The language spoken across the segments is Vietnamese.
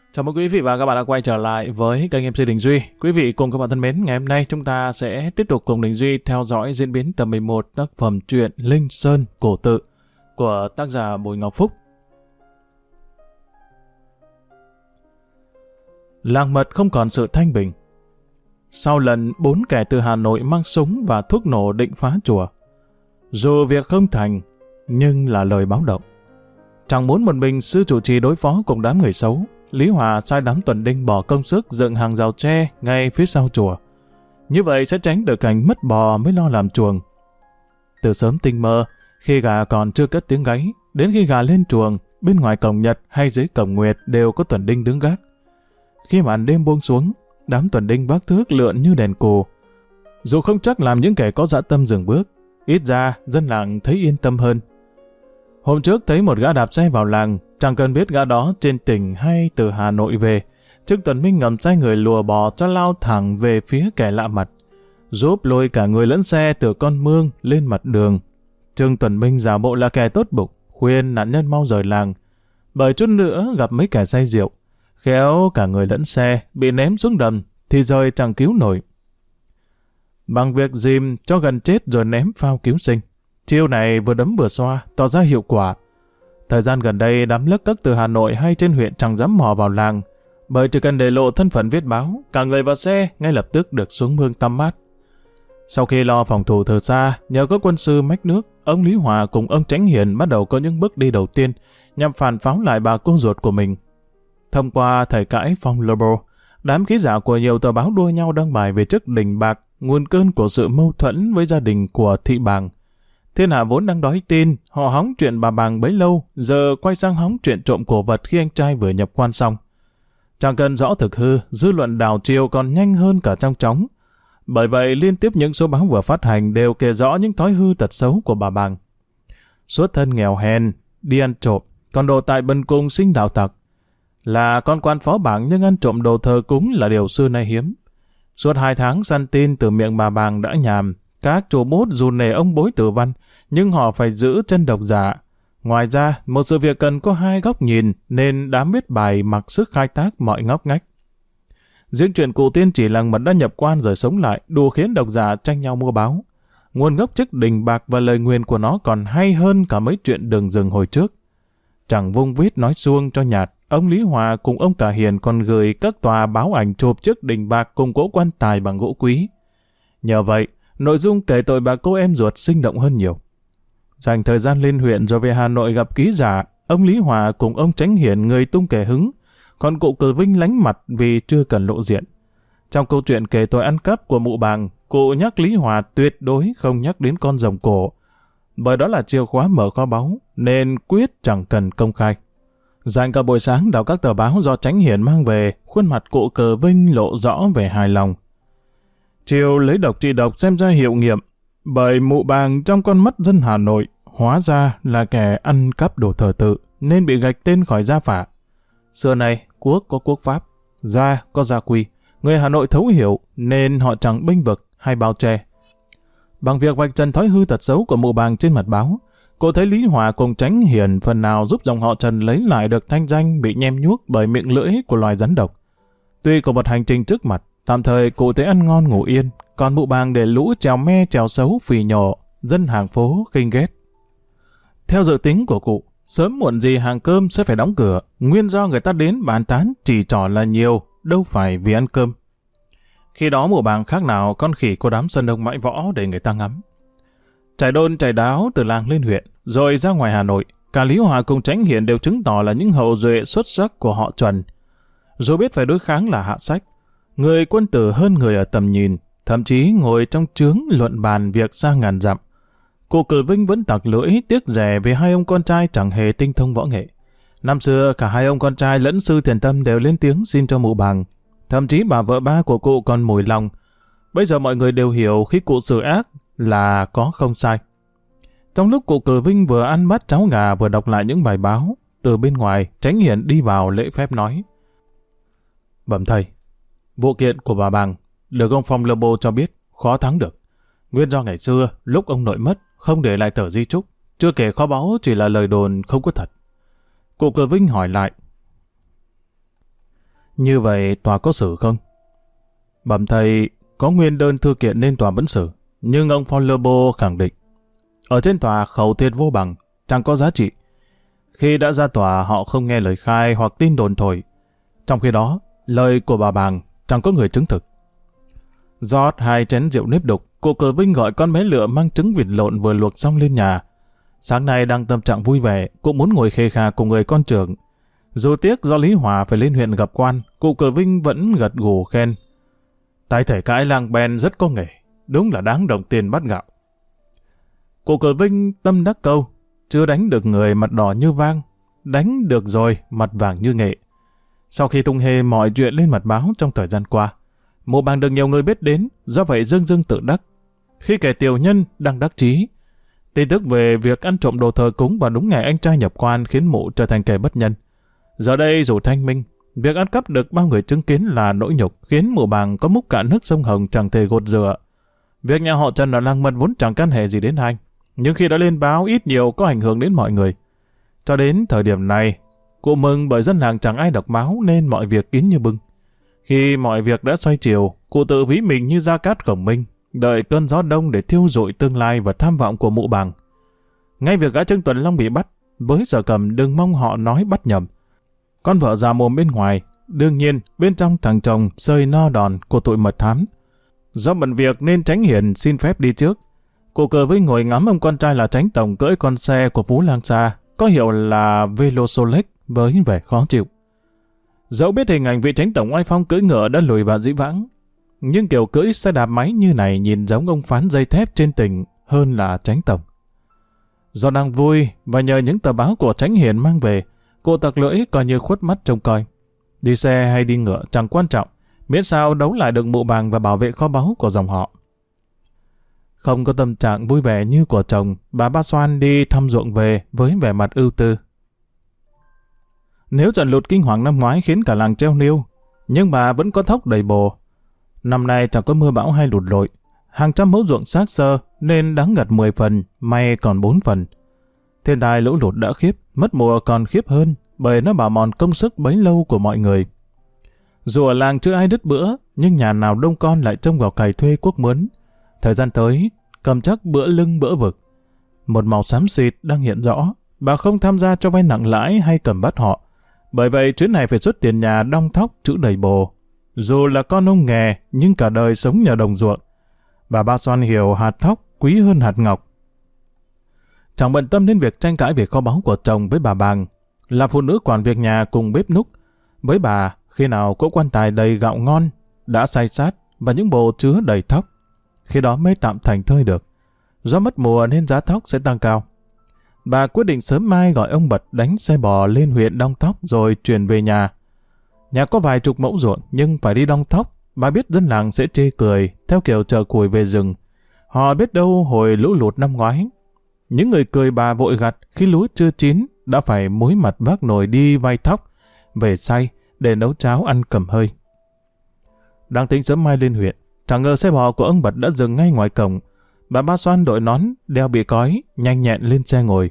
Chào mừng quý vị và các bạn đã quay trở lại với kênh MC Đình Duy. Quý vị cùng các bạn thân mến, ngày hôm nay chúng ta sẽ tiếp tục cùng Đình Duy theo dõi diễn biến tập 11 tác phẩm truyện Linh Sơn Cổ Tự của tác giả Bùi Ngọc Phúc. Làng mật không còn sự thanh bình. Sau lần 4 kẻ từ Hà Nội mang súng và thuốc nổ định phá chùa, dù việc không thành, nhưng là lời báo động. Chẳng muốn một mình sư chủ trì đối phó cùng đám người xấu, Lý Hòa sai đám tuần đinh bỏ công sức dựng hàng rào tre ngay phía sau chùa. Như vậy sẽ tránh được cảnh mất bò mới lo làm chuồng. Từ sớm tinh mơ, khi gà còn chưa cất tiếng gáy, đến khi gà lên chuồng, bên ngoài cổng Nhật hay dưới cổng Nguyệt đều có tuần đinh đứng gác. Khi màn đêm buông xuống, đám tuần đinh vác thước lượn như đèn cù. Dù không chắc làm những kẻ có dã tâm dừng bước, ít ra dân làng thấy yên tâm hơn. Hôm trước thấy một gã đạp xe vào làng, chẳng cần biết gã đó trên tỉnh hay từ Hà Nội về, Trương Tuần Minh ngầm sai người lùa bò cho lao thẳng về phía kẻ lạ mặt, giúp lôi cả người lẫn xe từ con mương lên mặt đường. Trương Tuần Minh giả bộ là kẻ tốt bụng, khuyên nạn nhân mau rời làng, bởi chút nữa gặp mấy kẻ say rượu, khéo cả người lẫn xe bị ném xuống đầm thì rời chẳng cứu nổi. Bằng việc dìm cho gần chết rồi ném phao cứu sinh, chiêu này vừa đấm vừa xoa, tỏ ra hiệu quả. Thời gian gần đây đám lấc cấc từ Hà Nội hay trên huyện chẳng dám mò vào làng, bởi chỉ cần để lộ thân phận viết báo, cả người và xe ngay lập tức được xuống mương tắm mát. Sau khi lo phòng thủ từ xa, nhờ có quân sư mách nước, ông Lý Hòa cùng ông Chánh Hiền bắt đầu có những bước đi đầu tiên nhằm phản pháo lại bà cô ruột của mình. Thông qua thời cãi Phong Lobo, đám ký giả của nhiều tờ báo đua nhau đăng bài về chức Đình Bạc, nguồn cơn của sự mâu thuẫn với gia đình của Thị Bàng. Thiên hạ vốn đang đói tin, họ hóng chuyện bà Bàng bấy lâu, giờ quay sang hóng chuyện trộm cổ vật khi anh trai vừa nhập quan xong. Chẳng cần rõ thực hư, dư luận đảo chiều còn nhanh hơn cả trong chóng. Bởi vậy liên tiếp những số báo vừa phát hành đều kể rõ những thói hư tật xấu của bà Bàng. Xuất thân nghèo hèn, đi ăn trộm, còn đồ tại bần cùng sinh đạo tặc. Là con quan phó bảng nhưng ăn trộm đồ thờ cúng là điều xưa nay hiếm. Suốt 2 tháng săn tin từ miệng bà Bàng đã nhàm. Các chủ bút dù nể ông bối tử văn, nhưng họ phải giữ chân độc giả. Ngoài ra, một sự việc cần có 2 góc nhìn, nên đám viết bài mặc sức khai thác mọi ngóc ngách. Riêng chuyện cụ tiên chỉ làng mật đã nhập quan rồi sống lại, đủ khiến độc giả tranh nhau mua báo. Nguồn gốc chức Đình Bạc và lời nguyền của nó còn hay hơn cả mấy chuyện đường rừng hồi trước. Chẳng vung vít nói suông cho nhạt, ông Lý Hòa cùng ông Cả Hiền còn gửi các tòa báo ảnh chụp chức Đình Bạc cùng cỗ quan tài bằng gỗ quý. Nhờ vậy, nội dung kể tội bà cô em ruột sinh động hơn nhiều. Dành thời gian lên huyện rồi về Hà Nội gặp ký giả, ông Lý Hòa cùng ông Chánh Hiền người tung kẻ hứng, còn cụ Cử Vinh lánh mặt vì chưa cần lộ diện. Trong câu chuyện kể tội ăn cắp của mụ Bàng, cụ nhắc Lý Hòa tuyệt đối không nhắc đến con rồng cổ, bởi đó là chìa khóa mở kho báu, nên quyết chẳng cần công khai. Dành cả buổi sáng đọc các tờ báo do Chánh Hiền mang về, khuôn mặt cụ Cử Vinh lộ rõ vẻ hài lòng. Chiều lấy độc trị độc xem ra hiệu nghiệm, bởi mụ Bàng trong con mắt dân Hà Nội hóa ra là kẻ ăn cắp đồ thờ tự nên bị gạch tên khỏi gia phả. Xưa này quốc có quốc pháp, gia có gia quy, người Hà Nội thấu hiểu nên họ chẳng bênh vực hay bao che. Bằng việc vạch trần thói hư tật xấu của mụ Bàng trên mặt báo, cô thấy Lý Hòa cùng Chánh Hiền phần nào giúp dòng họ Trần lấy lại được thanh danh bị nhem nhuốc bởi miệng lưỡi của loài rắn độc. Tuy có một hành trình trước mặt, tạm thời cụ thấy ăn ngon ngủ yên, còn mụ Bàng để lũ trèo me trèo xấu phì nhổ, dân hàng phố khinh ghét. Theo dự tính của cụ, sớm muộn gì hàng cơm sẽ phải đóng cửa, nguyên do người ta đến bàn tán chỉ trỏ là nhiều, đâu phải vì ăn cơm. Khi đó mụ Bàng khác nào con khỉ của đám sân đông mãi võ để người ta ngắm. Trải đôn trải đáo từ làng lên huyện, rồi ra ngoài Hà Nội, cả Lý Hòa cùng Chánh Hiền đều chứng tỏ là những hậu duệ xuất sắc của họ Trần. Dù biết phải đối kháng là hạ sách, người quân tử hơn người ở tầm nhìn, thậm chí ngồi trong trướng luận bàn việc xa ngàn dặm. Cụ Cử Vinh vẫn tặc lưỡi tiếc rẻ vì 2 ông con trai chẳng hề tinh thông võ nghệ. Năm xưa cả 2 ông con trai lẫn sư Thiền Tâm đều lên tiếng xin cho mụ Bàng. Thậm chí bà vợ ba của cụ còn mùi lòng. Bây giờ mọi người đều hiểu khi cụ xử ác là có không sai. Trong lúc cụ Cử Vinh vừa ăn bát cháo gà vừa đọc lại những bài báo, từ bên ngoài Chánh Hiền đi vào lễ phép nói: "Bẩm thầy, vụ kiện của bà Bàng được ông Phong Lobo cho biết khó thắng được. Nguyên do ngày xưa lúc ông nội mất không để lại tờ di chúc, chưa kể kho báu chỉ là lời đồn không có thật." Cụ Cử Vinh hỏi lại: Như vậy tòa có xử không? Bẩm thầy, có nguyên đơn thư kiện nên tòa vẫn xử. Nhưng ông Follerbo khẳng định, ở trên tòa khẩu thiệt vô bằng, chẳng có giá trị. Khi đã ra tòa họ không nghe lời khai hoặc tin đồn thổi. Trong khi đó, lời của bà Bàng chẳng có người chứng thực. Rót 2 chén rượu nếp đục, cụ Cờ Vinh gọi con bé Lựa mang trứng vịt lộn vừa luộc xong lên nhà. Sáng nay đang tâm trạng vui vẻ, cụ muốn ngồi khê khà cùng người con trưởng. Dù tiếc do Lý Hòa phải lên huyện gặp quan, cụ Cờ Vinh vẫn gật gù khen. Tài thể cãi làng bèn rất có nghề, đúng là đáng đồng tiền bát gạo. Cụ Cờ Vinh tâm đắc câu, chưa đánh được người mặt đỏ như vang, đánh được rồi mặt vàng như nghệ. Sau khi tung hê mọi chuyện lên mặt báo trong thời gian qua, mụ Bàng được nhiều người biết đến, do vậy dưng dưng tự đắc. Khi kẻ tiểu nhân đang đắc chí, tin tức về việc ăn trộm đồ thờ cúng vào đúng ngày anh trai nhập quan khiến mụ trở thành kẻ bất nhân. Giờ đây dù thanh minh, việc ăn cắp được bao người chứng kiến là nỗi nhục khiến mụ Bàng có múc cạn nước sông Hồng chẳng thể gột rửa. Việc nhà họ Trần ở làng Mật vốn chẳng can hệ gì đến anh, nhưng khi đã lên báo ít nhiều có ảnh hưởng đến mọi người. Cho đến thời điểm này, cụ mừng bởi dân làng chẳng ai đọc báo nên mọi việc kín như bưng. Khi mọi việc đã xoay chiều, cụ tự ví mình như Gia Cát Khổng Minh, đợi cơn gió đông để thiêu rụi tương lai và tham vọng của mụ Bàng. Ngay việc gã Trương Tuần Long bị bắt, với Sở Cầm đừng mong họ nói bắt nhầm. Con vợ già mồm bên ngoài, đương nhiên bên trong thằng chồng sơi no đòn của tụi mật thám. Do bận việc nên Chánh Hiền xin phép đi trước. Cụ Cờ Vinh ngồi ngắm ông con trai là Chánh Tổng cưỡi con xe của Phú Lang Sa, có hiệu là Velosolex với vẻ khó chịu. Dẫu biết hình ảnh vị Chánh Tổng oai phong cưỡi ngựa đã lùi vào dĩ vãng, nhưng kiểu cưỡi xe đạp máy như này nhìn giống ông phán dây thép trên tỉnh hơn là Chánh Tổng. Do đang vui và nhờ những tờ báo của Chánh Hiền mang về, cụ tặc lưỡi coi như khuất mắt trông coi. Đi xe hay đi ngựa chẳng quan trọng, miễn sao đấu lại được mụ Bàng và bảo vệ kho báu của dòng họ. Không có tâm trạng vui vẻ như của chồng, bà Ba Xoan đi thăm ruộng về với vẻ mặt ưu tư. Nếu trận lụt kinh hoàng năm ngoái khiến cả làng treo niêu, nhưng bà vẫn có thóc đầy bồ. Năm nay chẳng có mưa bão hay lụt lội, hàng trăm mẫu ruộng xác xơ nên đáng gặt 10 phần, may còn 4 phần. Thiên tai lũ lụt đã khiếp, mất mùa còn khiếp hơn, bởi nó bào mòn công sức bấy lâu của mọi người. Dù ở làng chưa ai đứt bữa, nhưng nhà nào đông con lại trông vào cày thuê quốc mướn. Thời gian tới, cầm chắc bữa lưng bữa vực. Một màu xám xịt đang hiện rõ, bà không tham gia cho vay nặng lãi hay cầm bắt họ. Bởi vậy chuyến này phải xuất tiền nhà đong thóc chữ đầy bồ. Dù là con ông nghè, nhưng cả đời sống nhờ đồng ruộng. Bà Ba Xoan hiểu hạt thóc quý hơn hạt ngọc. Chẳng bận tâm đến việc tranh cãi về kho báu của chồng với bà Bàng, là phụ nữ quản việc nhà cùng bếp núc. Với bà, khi nào cỗ quan tài đầy gạo ngon, đã xay sát và những bồ chứa đầy thóc, khi đó mới tạm thành thơi được. Do mất mùa nên giá thóc sẽ tăng cao. Bà quyết định sớm mai gọi ông Bật đánh xe bò lên huyện đong thóc rồi chuyển về nhà. Nhà có vài chục mẫu ruộng nhưng phải đi đong thóc, bà biết dân làng sẽ chê cười theo kiểu chợ củi về rừng. Họ biết đâu hồi lũ lụt năm ngoái, những người cười bà vội gặt khi lúa chưa chín đã phải muối mặt vác nồi đi vay thóc về xay để nấu cháo ăn cầm hơi. Đang tính sớm mai lên huyện, chẳng ngờ xe bò của ông Bật đã dừng ngay ngoài cổng. Bà Ba Xoan đội nón, đeo bị cói, nhanh nhẹn lên xe ngồi.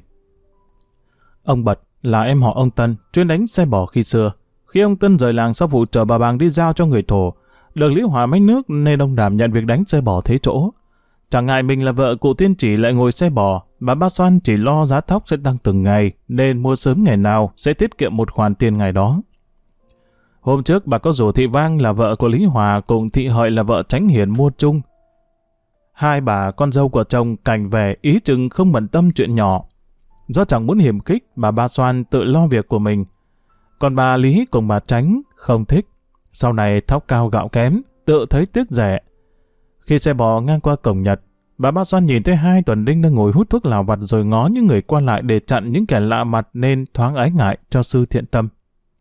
Ông Bật là em họ ông Tân, chuyên đánh xe bò khi xưa. Khi ông Tân rời làng sau vụ chở bà Bàng đi giao cho người thổ, được Lý Hòa mách nước nên ông đảm nhận việc đánh xe bò thế chỗ. Chẳng ngại mình là vợ cụ Tiên Chỉ lại ngồi xe bò, bà Ba Xoan chỉ lo giá thóc sẽ tăng từng ngày nên mua sớm ngày nào sẽ tiết kiệm một khoản tiền ngày đó. Hôm trước bà có rủ thị Vang là vợ của Lý Hòa cùng thị Hợi là vợ Chánh Hiền mua chung. Hai bà con dâu của chồng cảnh về ý chừng không bận tâm chuyện nhỏ. Do chẳng muốn hiểm khích, bà Ba Xoan tự lo việc của mình. Còn bà Lý cùng bà Chánh không thích. Sau này thóc cao gạo kém, tự thấy tiếc rẻ. Khi xe bò ngang qua cổng Nhật, bà Ba Xoan nhìn thấy hai tuần đinh đang ngồi hút thuốc lào vặt rồi ngó những người qua lại để chặn những kẻ lạ mặt nên thoáng ái ngại cho sư thiện tâm.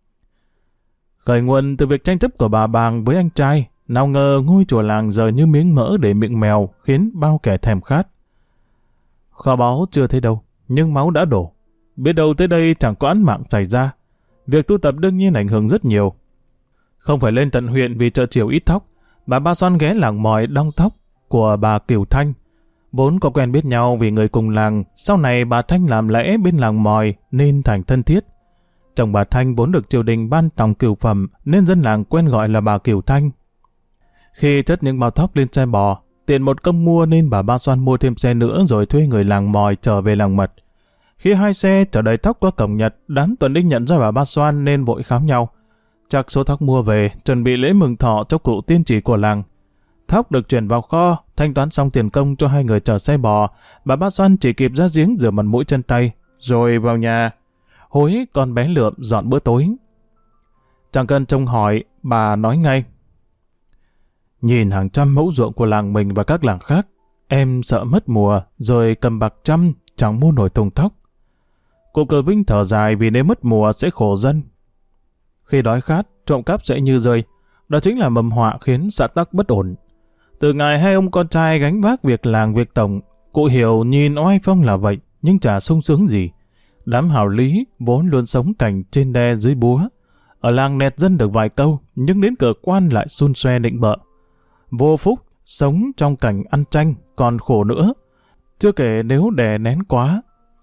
Khởi nguồn từ việc tranh chấp của bà Bàng với anh trai, nào ngờ ngôi chùa làng giờ như miếng mỡ để miệng mèo khiến bao kẻ thèm khát. Kho báu chưa thấy đâu, nhưng máu đã đổ. Biết đâu tới đây chẳng có án mạng xảy ra. Việc tu tập đương nhiên ảnh hưởng rất nhiều. Không phải lên tận huyện vì chợ chiều ít thóc, bà Ba Xoan ghé làng mòi đong thóc của bà Kiều Thanh. Vốn có quen biết nhau vì người cùng làng, sau này bà Thanh làm lễ bên làng mòi nên thành thân thiết. Chồng bà Thanh vốn được triều đình ban tòng cửu phẩm nên dân làng quen gọi là bà Cửu Thanh. Khi chất những bao thóc lên xe bò, tiện một công mua nên bà Ba Xoan mua thêm xe nữa rồi thuê người làng mòi trở về làng Mật. Khi hai xe chở đầy thóc qua cổng Nhật, đám tuần đinh nhận ra bà Ba Xoan nên vội khám nhau. Chắc số thóc mua về, chuẩn bị lễ mừng thọ cho cụ tiên chỉ của làng. Thóc được chuyển vào kho, thanh toán xong tiền công cho hai người chở xe bò, bà Ba Xoan chỉ kịp ra giếng rửa mặt mũi chân tay, rồi vào nhà hối con bé Lượm dọn bữa tối. Chẳng cần trông hỏi, bà nói ngay: nhìn hàng trăm mẫu ruộng của làng mình và các làng khác, em sợ mất mùa, rồi cầm bạc trăm chẳng mua nổi thùng thóc. Cụ Cờ Vinh thở dài vì nếu mất mùa sẽ khổ dân. Khi đói khát, trộm cắp sẽ như rơi. Đó chính là mầm họa khiến xã tắc bất ổn. Từ ngày hai ông con trai gánh vác việc làng việc tổng, cụ Hiểu nhìn oai phong là vậy, nhưng chả sung sướng gì. Đám hào lý vốn luôn sống cảnh trên đe dưới búa. Ở làng nẹt dân được vài câu, nhưng đến cửa quan lại xun xoe định bợ. Vô phúc, sống trong cảnh ăn tranh, còn khổ nữa. Chưa kể nếu đè nén quá.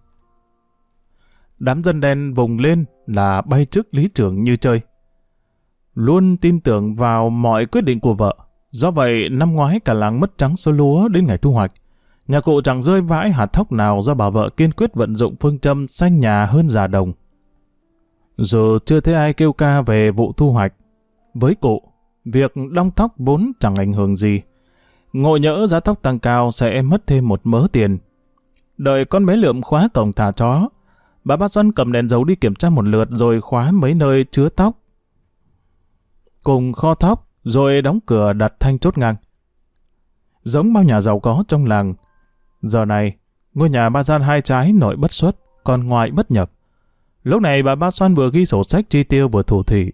Đám dân đen vùng lên là bay trước lý trưởng như chơi. Luôn tin tưởng vào mọi quyết định của vợ. Do vậy, năm ngoái cả làng mất trắng số lúa đến ngày thu hoạch. Nhà cụ chẳng rơi vãi hạt thóc nào do bà vợ kiên quyết vận dụng phương châm xanh nhà hơn già đồng. Dù chưa thấy ai kêu ca về vụ thu hoạch, với cụ, việc đong thóc vốn chẳng ảnh hưởng gì. Ngộ nhỡ giá thóc tăng cao sẽ mất thêm một mớ tiền. Đợi con bé Lượm khóa cổng thả chó, bà Ba Xoan cầm đèn dầu đi kiểm tra một lượt rồi khóa mấy nơi chứa thóc cùng kho thóc, rồi đóng cửa đặt thanh chốt ngang. Giống bao nhà giàu có trong làng, giờ này ngôi nhà ba gian hai trái nội bất xuất, còn ngoại bất nhập. Lúc này bà Ba Xoan vừa ghi sổ sách chi tiêu vừa thủ thỉ.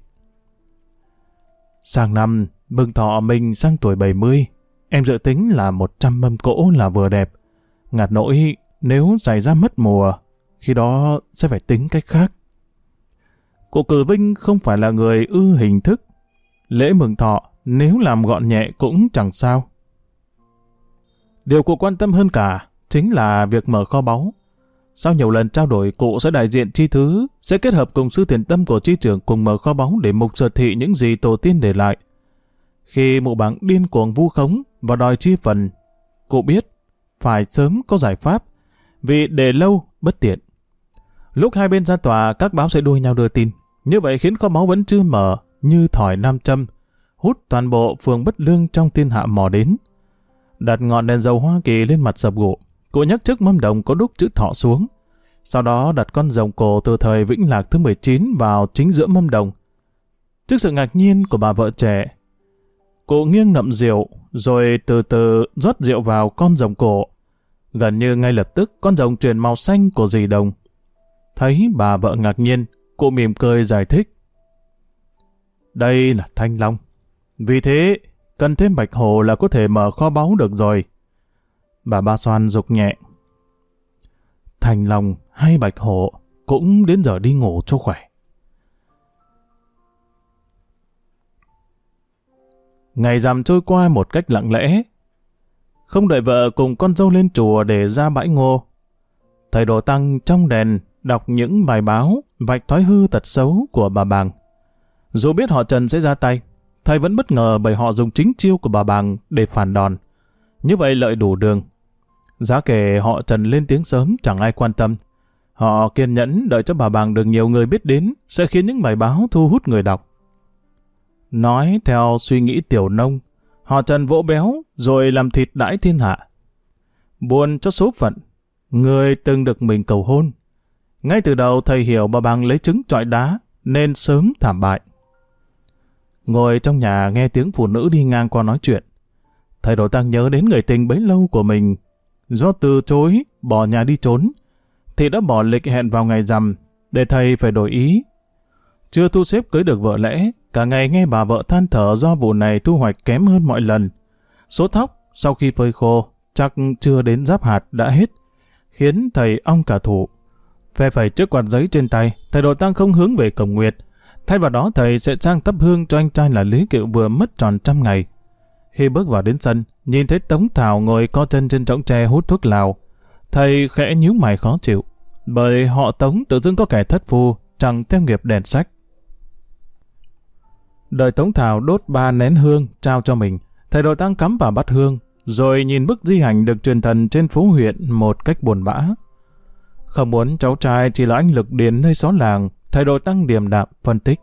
Sang năm mừng thọ mình sang tuổi 70, em dự tính là 100 mâm cỗ là vừa đẹp. Ngặt nỗi nếu xảy ra mất mùa, khi đó sẽ phải tính cách khác. Cụ Cử Vinh không phải là người ưa hình thức. Lễ mừng thọ nếu làm gọn nhẹ cũng chẳng sao. Điều cụ quan tâm hơn cả chính là việc mở kho báu. Sau nhiều lần trao đổi, cụ sẽ đại diện chi thứ, sẽ kết hợp cùng sư tiền tâm của chi trưởng cùng mở kho báu để mục sở thị những gì tổ tiên để lại. Khi mụ bảng điên cuồng vu khống và đòi chi phần, cụ biết phải sớm có giải pháp, vì để lâu bất tiện. Lúc hai bên ra tòa, các báo sẽ đua nhau đưa tin. Như vậy khiến kho báu vẫn chưa mở, như thỏi nam châm, hút toàn bộ phường Bất Lương trong thiên hạ mò đến. Đặt ngọn đèn dầu Hoa Kỳ lên mặt sập gỗ, cụ nhắc chiếc mâm đồng có đúc chữ thọ xuống. Sau đó đặt con rồng cổ từ thời Vĩnh Lạc thứ 19 vào chính giữa mâm đồng. Trước sự ngạc nhiên của bà vợ trẻ, cụ nghiêng nậm rượu, rồi từ từ rót rượu vào con rồng cổ. Gần như ngay lập tức con rồng chuyển màu xanh của dì đồng. Thấy bà vợ ngạc nhiên, cụ mỉm cười giải thích. Đây là thanh long. Vì thế, cần thêm bạch hổ là có thể mở kho báu được rồi. Bà Ba Xoan dục nhẹ. Thanh long hay bạch hổ cũng đến giờ đi ngủ cho khỏe. Ngày rằm trôi qua một cách lặng lẽ. Không đợi vợ cùng con dâu lên chùa để ra bãi ngô, thầy Đồ Tăng trong đèn đọc những bài báo vạch thói hư tật xấu của bà Bàng. Dù biết họ Trần sẽ ra tay, thầy vẫn bất ngờ bởi họ dùng chính chiêu của bà Bàng để phản đòn. Như vậy lợi đủ đường. Giá kể họ Trần lên tiếng sớm chẳng ai quan tâm. Họ kiên nhẫn đợi cho bà Bàng được nhiều người biết đến sẽ khiến những bài báo thu hút người đọc. Nói theo suy nghĩ tiểu nông, họ Trần vỗ béo rồi làm thịt đãi thiên hạ. Buồn cho số phận, người từng được mình cầu hôn. Ngay từ đầu thầy hiểu bà Bàng lấy trứng trọi đá nên sớm thảm bại. Ngồi trong nhà nghe tiếng phụ nữ đi ngang qua nói chuyện, thầy Đồ Tăng nhớ đến người tình bấy lâu của mình. Do từ chối bỏ nhà đi trốn, thì đã bỏ lịch hẹn vào ngày rằm để thầy phải đổi ý. Chưa thu xếp cưới được vợ lẽ, cả ngày nghe bà vợ than thở do vụ này thu hoạch kém hơn mọi lần. Số thóc sau khi phơi khô chắc chưa đến giáp hạt đã hết, khiến thầy ong cả thủ. Phe phẩy chiếc quạt giấy trên tay, thầy Đồ Tăng không hướng về cổng nguyệt. Thay vào đó thầy sẽ trang thắp hương cho anh trai là Lý Kiệu vừa mất tròn 100 ngày. Khi bước vào đến sân, nhìn thấy Tống Thảo ngồi co chân trên chõng tre hút thuốc lào, thầy khẽ nhíu mày khó chịu, bởi họ Tống tự dưng có kẻ thất phu chẳng theo nghiệp đèn sách. Đợi Tống Thảo đốt 3 nén hương trao cho mình, thầy đội tăng cắm vào bát hương, rồi nhìn bức di ảnh được truyền thần trên phố huyện một cách buồn bã. Không muốn cháu trai chỉ là anh lực điền nơi xó làng, thầy đội tăng điềm đạm phân tích.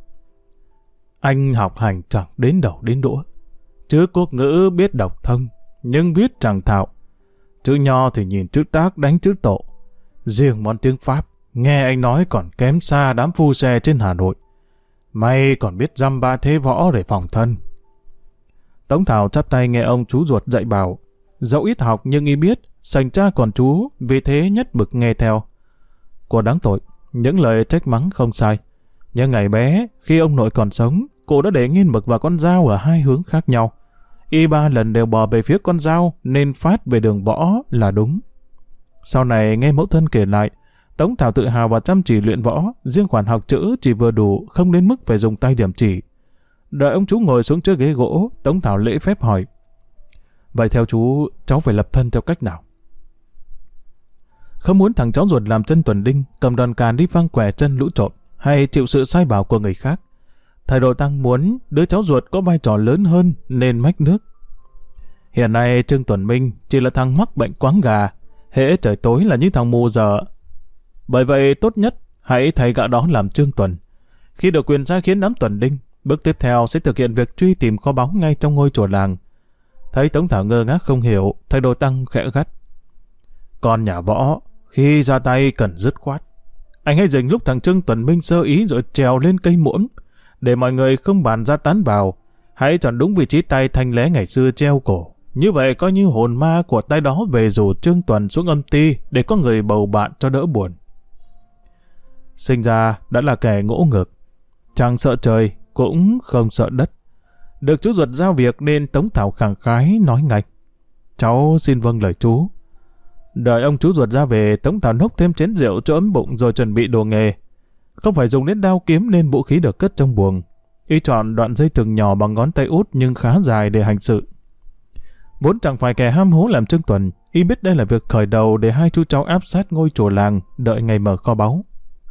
Anh học hành chẳng đến đầu đến đũa, chữ quốc ngữ biết đọc thông, nhưng viết chẳng thạo. Chữ nho thì nhìn chữ tác đánh chữ tổ. Riêng món tiếng Pháp, nghe anh nói còn kém xa đám phu xe trên Hà Nội. May còn biết dăm ba thế võ để phòng thân. Tống Thảo chắp tay nghe ông chú ruột dạy bảo. Dẫu ít học nhưng y biết, sành cha còn chú, vì thế nhất mực nghe theo. Cô đáng tội, những lời trách mắng không sai. Nhưng ngày bé, khi ông nội còn sống, cô đã để nghiên mực vào con dao ở hai hướng khác nhau. Y 3 lần đều bò về phía con dao nên phát về đường võ là đúng. Sau này nghe mẫu thân kể lại, Tống Thảo tự hào và chăm chỉ luyện võ, riêng khoản học chữ chỉ vừa đủ, không đến mức phải dùng tay điểm chỉ. Đợi ông chú ngồi xuống chiếc ghế gỗ, Tống Thảo lễ phép hỏi. Vậy theo chú, cháu phải lập thân theo cách nào? Không muốn thằng cháu ruột làm chân tuần đinh, cầm đòn càn đi phang quẻ chân lũ trộm, hay chịu sự sai bảo của người khác. Thầy đội tăng muốn đứa cháu ruột có vai trò lớn hơn nên mách nước. Hiện nay Trương Tuần Minh chỉ là thằng mắc bệnh quáng gà, hễ trời tối là như thằng mù dở. Bởi vậy tốt nhất hãy thay gã đó làm Trương Tuần. Khi được quyền sai khiến đám tuần đinh, bước tiếp theo sẽ thực hiện việc truy tìm kho báu ngay trong ngôi chùa làng. Thấy Tống Thảo ngơ ngác không hiểu, thầy đội tăng khẽ gắt. Con nhà võ, khi ra tay cần dứt khoát. Anh hãy dừng lúc thằng Trương Tuần Minh sơ ý rồi trèo lên cây muỗng, để mọi người không bàn ra tán vào. Hãy chọn đúng vị trí tay thanh lé ngày xưa treo cổ. Như vậy coi như hồn ma của tay đó về rủ Trương Tuần xuống âm ti để có người bầu bạn cho đỡ buồn. Sinh ra đã là kẻ ngỗ ngược, chẳng sợ trời cũng không sợ đất. Được chú ruột giao việc nên Tống Thảo khẳng khái nói ngay. Cháu xin vâng lời chú. Đợi ông chú ruột ra về, Tống Thảo nốc thêm chén rượu cho ấm bụng rồi chuẩn bị đồ nghề. Không phải dùng đến đao kiếm nên vũ khí được cất trong buồng. Y chọn đoạn dây thừng nhỏ bằng ngón tay út nhưng khá dài để hành sự. Vốn chẳng phải kẻ ham hố làm Trương Tuần, y biết đây là việc khởi đầu để hai chú cháu áp sát ngôi chùa làng, đợi ngày mở kho báu.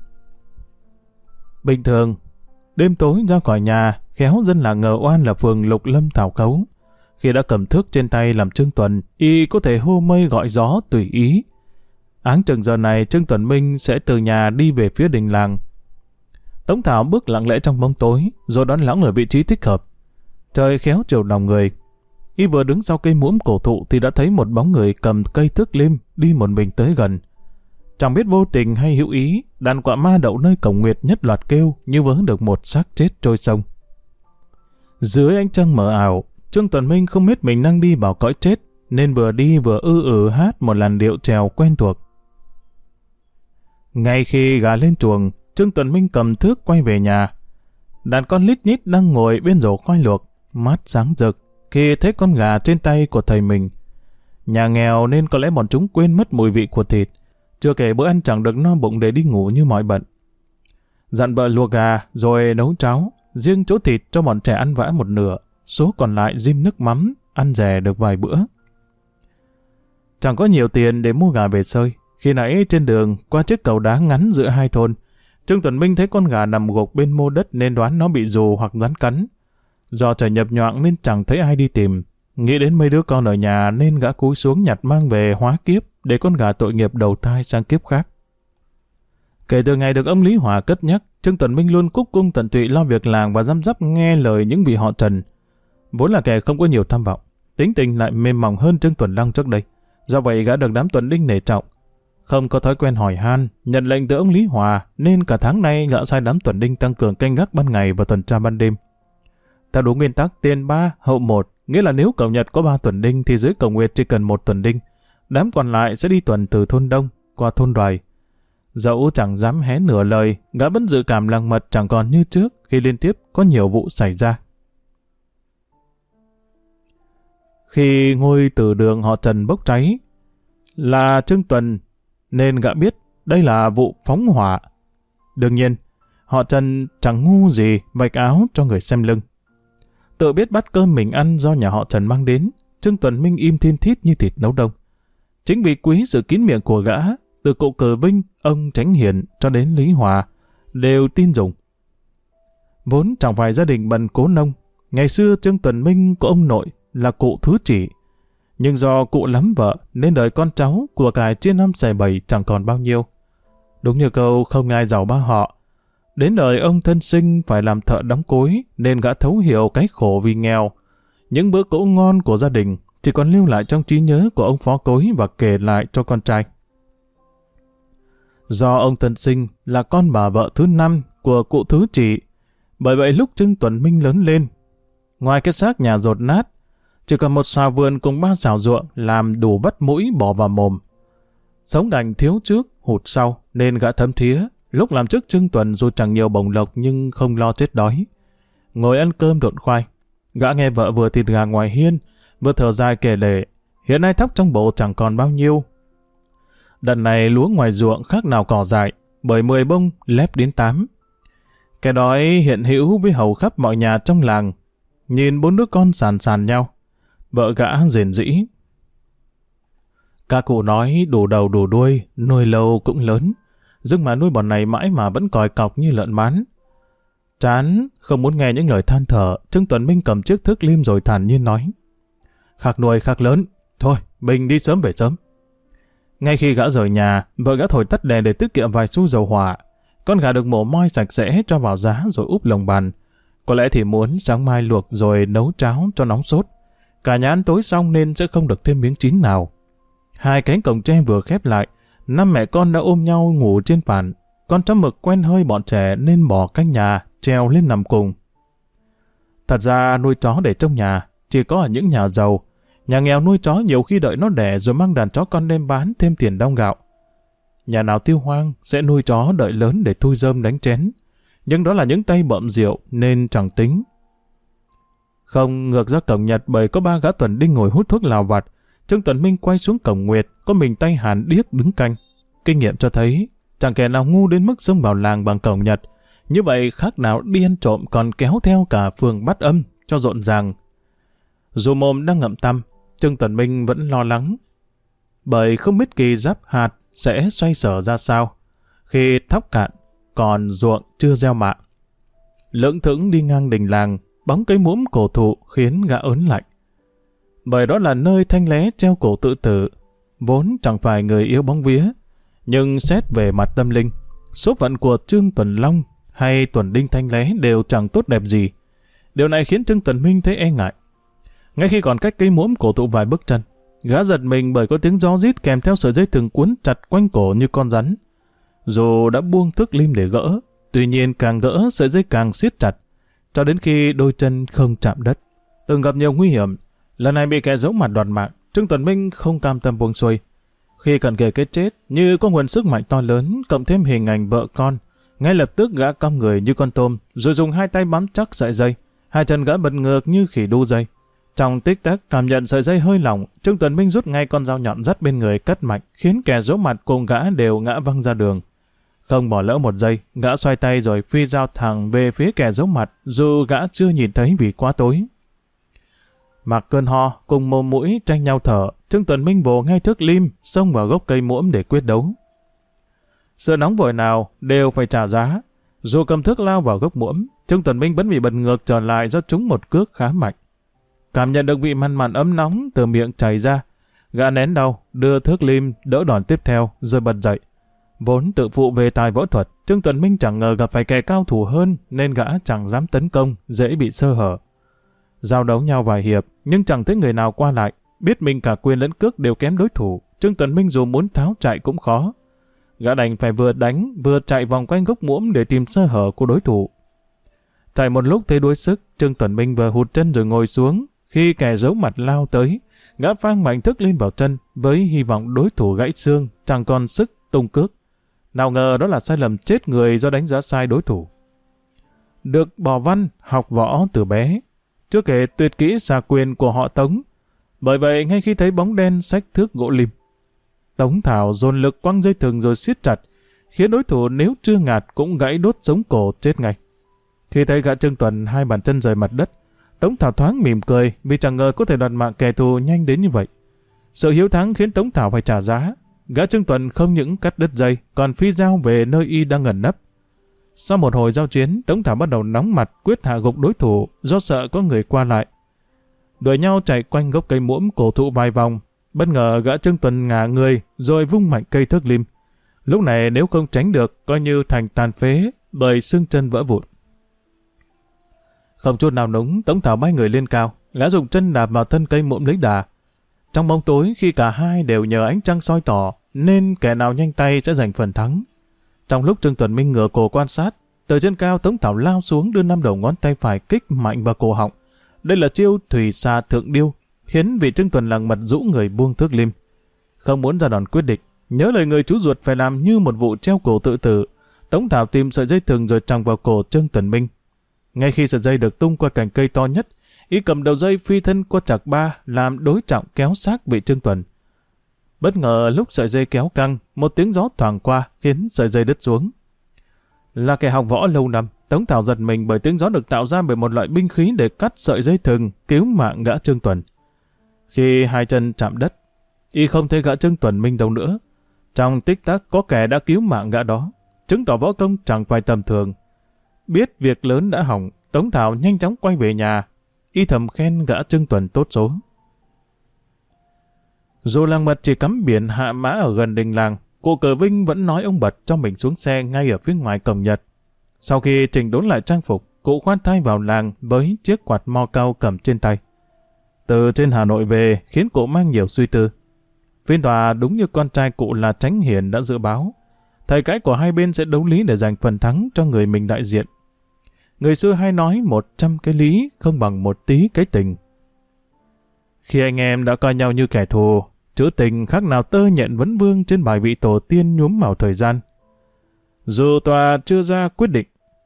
Bình thường, đêm tối ra khỏi nhà, khéo dân làng ngờ oan là phường Lục Lâm Thảo Khấu. Khi đã cầm thước trên tay làm Trương Tuần, y có thể hô mây gọi gió tùy ý. Áng chừng giờ này Trương Tuần Minh sẽ từ nhà đi về phía đình làng. Tống Thảo bước lặng lẽ trong bóng tối, rồi đón lõng ở vị trí thích hợp. Trời khéo chiều lòng người. Y vừa đứng sau cây muỗng cổ thụ thì đã thấy một bóng người cầm cây thước lim đi một mình tới gần. Chẳng biết vô tình hay hữu ý, đàn quạ ma đậu nơi cổng nguyệt nhất loạt kêu như vớ được một xác chết trôi sông. Dưới ánh trăng mờ ảo, Trương Tuần Minh không biết mình đang đi vào cõi chết, nên vừa đi vừa hát một làn điệu trèo quen thuộc. Ngay khi gà lên chuồng, Trương Tuần Minh cầm thước quay về nhà. Đàn con lít nhít đang ngồi bên rổ khoai luộc, mắt sáng rực khi thấy con gà trên tay của thầy mình. Nhà nghèo nên có lẽ bọn chúng quên mất mùi vị của thịt, chưa kể bữa ăn chẳng được no bụng để đi ngủ như mọi bận. Dặn vợ luộc gà rồi nấu cháo, riêng chỗ thịt cho bọn trẻ ăn vã một nửa, số còn lại rim nước mắm, ăn rẻ được vài bữa. Chẳng có nhiều tiền để mua gà về sơi. Khi nãy trên đường qua chiếc cầu đá ngắn giữa hai thôn, Trương Tuần Minh thấy con gà nằm gục bên mô đất nên đoán nó bị dù hoặc rắn cắn. Do trời nhập nhoạng nên chẳng thấy ai đi tìm. Nghĩ đến mấy đứa con ở nhà nên gã cúi xuống nhặt mang về hóa kiếp để con gà tội nghiệp đầu thai sang kiếp khác. Kể từ ngày được ông Lý Hòa cất nhắc, Trương Tuần Minh luôn cúc cung tận tụy lo việc làng và răm rắp nghe lời những vị họ Trần. Vốn là kẻ không có nhiều tham vọng, tính tình lại mềm mỏng hơn Trương Tuần Lăng trước đây. Do vậy gã được đám tuần đinh nể trọng. Không có thói quen hỏi han, nhận lệnh từ ông Lý Hòa nên cả tháng nay gã sai đám tuần đinh tăng cường canh gác ban ngày và tuần tra ban đêm. Theo đúng nguyên tắc tiền 3 hậu 1, nghĩa là nếu cổng Nhật có 3 tuần đinh thì dưới cổng Nguyệt chỉ cần 1 tuần đinh. Đám còn lại sẽ đi tuần từ thôn Đông qua thôn Đoài. Dẫu chẳng dám hé nửa lời, gã vẫn dự cảm làng mật chẳng còn như trước khi liên tiếp có nhiều vụ xảy ra. Khi ngôi từ đường họ Trần bốc cháy là Trương Tuần nên gã biết đây là vụ phóng hỏa. Đương nhiên, họ Trần chẳng ngu gì vạch áo cho người xem lưng. Tự biết bát cơm mình ăn do nhà họ Trần mang đến, Trương Tuần Minh im thiên thít như thịt nấu đông. Chính vì quý sự kín miệng của gã, từ cụ Cờ Vinh, ông Chánh Hiền cho đến Lý Hòa, đều tin dùng. Vốn chẳng phải gia đình bần cố nông, ngày xưa Trương Tuần Minh có ông nội là cụ Thứ Chỉ, nhưng do cụ lắm vợ nên đời con cháu của cải chia năm xẻ bảy chẳng còn bao nhiêu. Đúng như câu không ai giàu ba họ. Đến đời ông thân sinh phải làm thợ đóng cối nên gã thấu hiểu cái khổ vì nghèo. Những bữa cỗ ngon của gia đình chỉ còn lưu lại trong trí nhớ của ông phó cối và kể lại cho con trai. Do ông thân sinh là con bà vợ thứ 5 của cụ Thứ Chỉ, bởi vậy lúc Trương Tuần Minh lớn lên, ngoài cái xác nhà dột nát, chỉ còn một xào vườn cùng 3 xào ruộng làm đủ vắt mũi bỏ vào mồm. Sống đành thiếu trước, hụt sau, nên gã thấm thía, lúc làm chức Trương Tuần dù chẳng nhiều bổng lộc nhưng không lo chết đói. Ngồi ăn cơm độn khoai, gã nghe vợ vừa thịt gà ngoài hiên, vừa thở dài kể lể, hiện nay thóc trong bộ chẳng còn bao nhiêu. Đợt này lúa ngoài ruộng khác nào cỏ dại, bởi 10 bông lép đến 8. Cái đói hiện hữu với hầu khắp mọi nhà trong làng. Nhìn 4 đứa con sàn sàn nhau, vợ gã rền rĩ. Các cụ nói đủ đầu đủ đuôi, nuôi lâu cũng lớn, nhưng mà nuôi bọn này mãi mà vẫn còi cọc như lợn mán. Chán, không muốn nghe những lời than thở, Trương Tuần Minh cầm chiếc thước lim rồi thản nhiên nói. Khạc nuôi khạc lớn, thôi, mình đi sớm về sớm. Ngay khi gã rời nhà, vợ gã thổi tắt đèn để tiết kiệm vài xu dầu hỏa. Con gà được mổ moi sạch sẽ cho vào giá rồi úp lồng bàn. Có lẽ thì muốn sáng mai luộc rồi nấu cháo cho nóng sốt. Cả nhà ăn tối xong nên sẽ không được thêm miếng chín nào. 2 cánh cổng tre vừa khép lại, 5 mẹ con đã ôm nhau ngủ trên phản. Con chó mực quen hơi bọn trẻ nên bỏ canh nhà, treo lên nằm cùng. Thật ra nuôi chó để trong nhà chỉ có ở những nhà giàu. Nhà nghèo nuôi chó nhiều khi đợi nó đẻ rồi mang đàn chó con đem bán thêm tiền đong gạo. Nhà nào tiêu hoang sẽ nuôi chó đợi lớn để thui rơm đánh chén. Nhưng đó là những tay bợm rượu nên chẳng tính. Không ngược ra cổng Nhật bởi có 3 gã tuần đinh ngồi hút thuốc lào vặt. Trương Tuần Minh quay xuống cổng Nguyệt, có mình tay Hàn điếc đứng canh. Kinh nghiệm cho thấy, chẳng kẻ nào ngu đến mức xông vào làng bằng cổng Nhật. Như vậy khác nào đi ăn trộm còn kéo theo cả phường Bát Âm cho rộn ràng. Dù mồm đang ngậm tăm, Trương Tuần Minh vẫn lo lắng. Bởi không biết kỳ giáp hạt sẽ xoay sở ra sao khi thóc cạn, còn ruộng chưa gieo mạ. Lững thững đi ngang đình làng, bóng cây muỗm cổ thụ khiến gã ớn lạnh. Bởi đó là nơi Thanh Lé treo cổ tự tử, vốn chẳng phải người yêu bóng vía, nhưng xét về mặt tâm linh, số phận của Trương Tuần Long hay Tuần Đinh Thanh Lé đều chẳng tốt đẹp gì. Điều này khiến Trương Tuần Minh thấy e ngại. Ngay khi còn cách cây muỗm cổ thụ vài bước chân, gã giật mình bởi có tiếng gió rít kèm theo sợi dây thừng cuốn chặt quanh cổ như con rắn. Dù đã buông thước lim để gỡ, tuy nhiên càng gỡ sợi dây càng siết chặt, cho đến khi đôi chân không chạm đất. Từng gặp nhiều nguy hiểm, lần này bị kẻ giấu mặt đoạt mạng, Trương Tuần Minh không cam tâm buông xuôi. Khi cận kề cái chết, như có nguồn sức mạnh to lớn, cộng thêm hình ảnh vợ con, ngay lập tức gã cong người như con tôm, rồi dùng 2 tay bám chắc sợi dây, 2 chân gã bật ngược như khỉ đu dây. Trong tích tắc cảm nhận sợi dây hơi lỏng, Trương Tuần Minh rút ngay con dao nhọn dắt bên người cắt mạnh, khiến kẻ giấu mặt cùng gã đều ngã văng ra đường. Không bỏ lỡ một giây, gã xoay tay rồi phi dao thẳng về phía kẻ giấu mặt, dù gã chưa nhìn thấy vì quá tối. Mặc cơn ho cùng mồm mũi tranh nhau thở, Trương Tuần Minh vồ ngay thước lim, xông vào gốc cây muỗm để quyết đấu. Sự nóng vội nào đều phải trả giá. Dù cầm thước lao vào gốc muỗm, Trương Tuần Minh vẫn bị bật ngược trở lại do trúng một cước khá mạnh. Cảm nhận được vị mặn mặn ấm nóng từ miệng chảy ra, gã nén đau, đưa thước lim đỡ đòn tiếp theo rồi bật dậy. Vốn tự phụ về tài võ thuật, Trương Tuần Minh chẳng ngờ gặp phải kẻ cao thủ hơn nên gã chẳng dám tấn công, dễ bị sơ hở. Giao đấu nhau vài hiệp nhưng chẳng thấy người nào qua lại, biết mình cả quyền lẫn cước đều kém đối thủ, Trương Tuần Minh dù muốn tháo chạy cũng khó. Gã đành phải vừa đánh vừa chạy vòng quanh gốc muỗm để tìm sơ hở của đối thủ. Chạy một lúc thấy đuối sức, Trương Tuần Minh vừa hụt chân rồi ngồi xuống. Khi kẻ giấu mặt lao tới, gã phang mạnh thước lên vào chân với hy vọng đối thủ gãy xương, chẳng còn sức tung cước. Nào ngờ đó là sai lầm chết người do đánh giá sai đối thủ. Được Bò Văn học võ từ bé, chưa kể tuyệt kỹ xà quyền của họ Tống. Bởi vậy ngay khi thấy bóng đen xách thước gỗ lim, Tống Thảo dồn lực quăng dây thừng rồi siết chặt, khiến đối thủ nếu chưa ngạt cũng gãy đốt sống cổ chết ngay. Khi thấy gã Trương Tuần 2 bàn chân rời mặt đất, Tống Thảo thoáng mỉm cười vì chẳng ngờ có thể đoạt mạng kẻ thù nhanh đến như vậy. Sự hiếu thắng khiến Tống Thảo phải trả giá. Gã Trương Tuần không những cắt đứt dây, còn phi dao về nơi y đang ẩn nấp. Sau một hồi giao chiến, Tống Thảo bắt đầu nóng mặt quyết hạ gục đối thủ do sợ có người qua lại. Đuổi nhau chạy quanh gốc cây muỗng cổ thụ vài vòng, bất ngờ gã Trương Tuần ngả người rồi vung mạnh cây thước lim. Lúc này nếu không tránh được coi như thành tàn phế bởi xương chân vỡ vụn. Không chút nào núng, Tống Thảo bay người lên cao, gã dùng chân đạp vào thân cây muỗng lấy đà. Trong bóng tối khi cả hai đều nhờ ánh trăng soi tỏ nên kẻ nào nhanh tay sẽ giành phần thắng. Trong lúc Trương Tuần Minh ngửa cổ quan sát, từ trên cao Tống Thảo lao xuống đưa 5 đầu ngón tay phải kích mạnh vào cổ họng. Đây là chiêu thủy xà thượng điêu, khiến vị Trương Tuần lằng mật rũ người buông thước lim. Không muốn ra đòn quyết định, nhớ lời người chú ruột phải làm như một vụ treo cổ tự tử, Tống Thảo tìm sợi dây thừng rồi tròng vào cổ Trương Tuần Minh. Ngay khi sợi dây được tung qua cành cây to nhất, y cầm đầu dây phi thân qua chạc ba làm đối trọng kéo xác vị Trương Tuần. Bất ngờ lúc sợi dây kéo căng, một tiếng gió thoảng qua khiến sợi dây đứt xuống. Là kẻ học võ lâu năm, Tống Thảo giật mình bởi tiếng gió được tạo ra bởi một loại binh khí để cắt sợi dây thừng cứu mạng gã Trương Tuần. Khi hai chân chạm đất, y không thấy gã Trương Tuần Minh đâu nữa. Trong tích tắc có kẻ đã cứu mạng gã đó, chứng tỏ võ công chẳng phải tầm thường. Biết việc lớn đã hỏng, Tống Thảo nhanh chóng quay về nhà, y thầm khen gã Trương Tuần tốt số. Dù làng mật chỉ cắm biển hạ mã ở gần đình làng, cụ Cờ Vinh vẫn nói ông Bật cho mình xuống xe ngay ở phía ngoài cổng Nhật. Sau khi chỉnh đốn lại trang phục, cụ khoan thai vào làng với chiếc quạt mo cao cầm trên tay. Từ trên Hà Nội về khiến cụ mang nhiều suy tư. Phiên tòa đúng như con trai cụ là Chánh Hiền đã dự báo, thời cãi của hai bên sẽ đấu lý để giành phần thắng cho người mình đại diện. Người xưa hay nói 100 cái lý không bằng một tí cái tình. Khi anh em đã coi nhau như kẻ thù, chữ tình khác nào tơ nhện vấn vương trên bài vị tổ tiên nhuốm màu thời gian. Dù tòa chưa ra quyết định,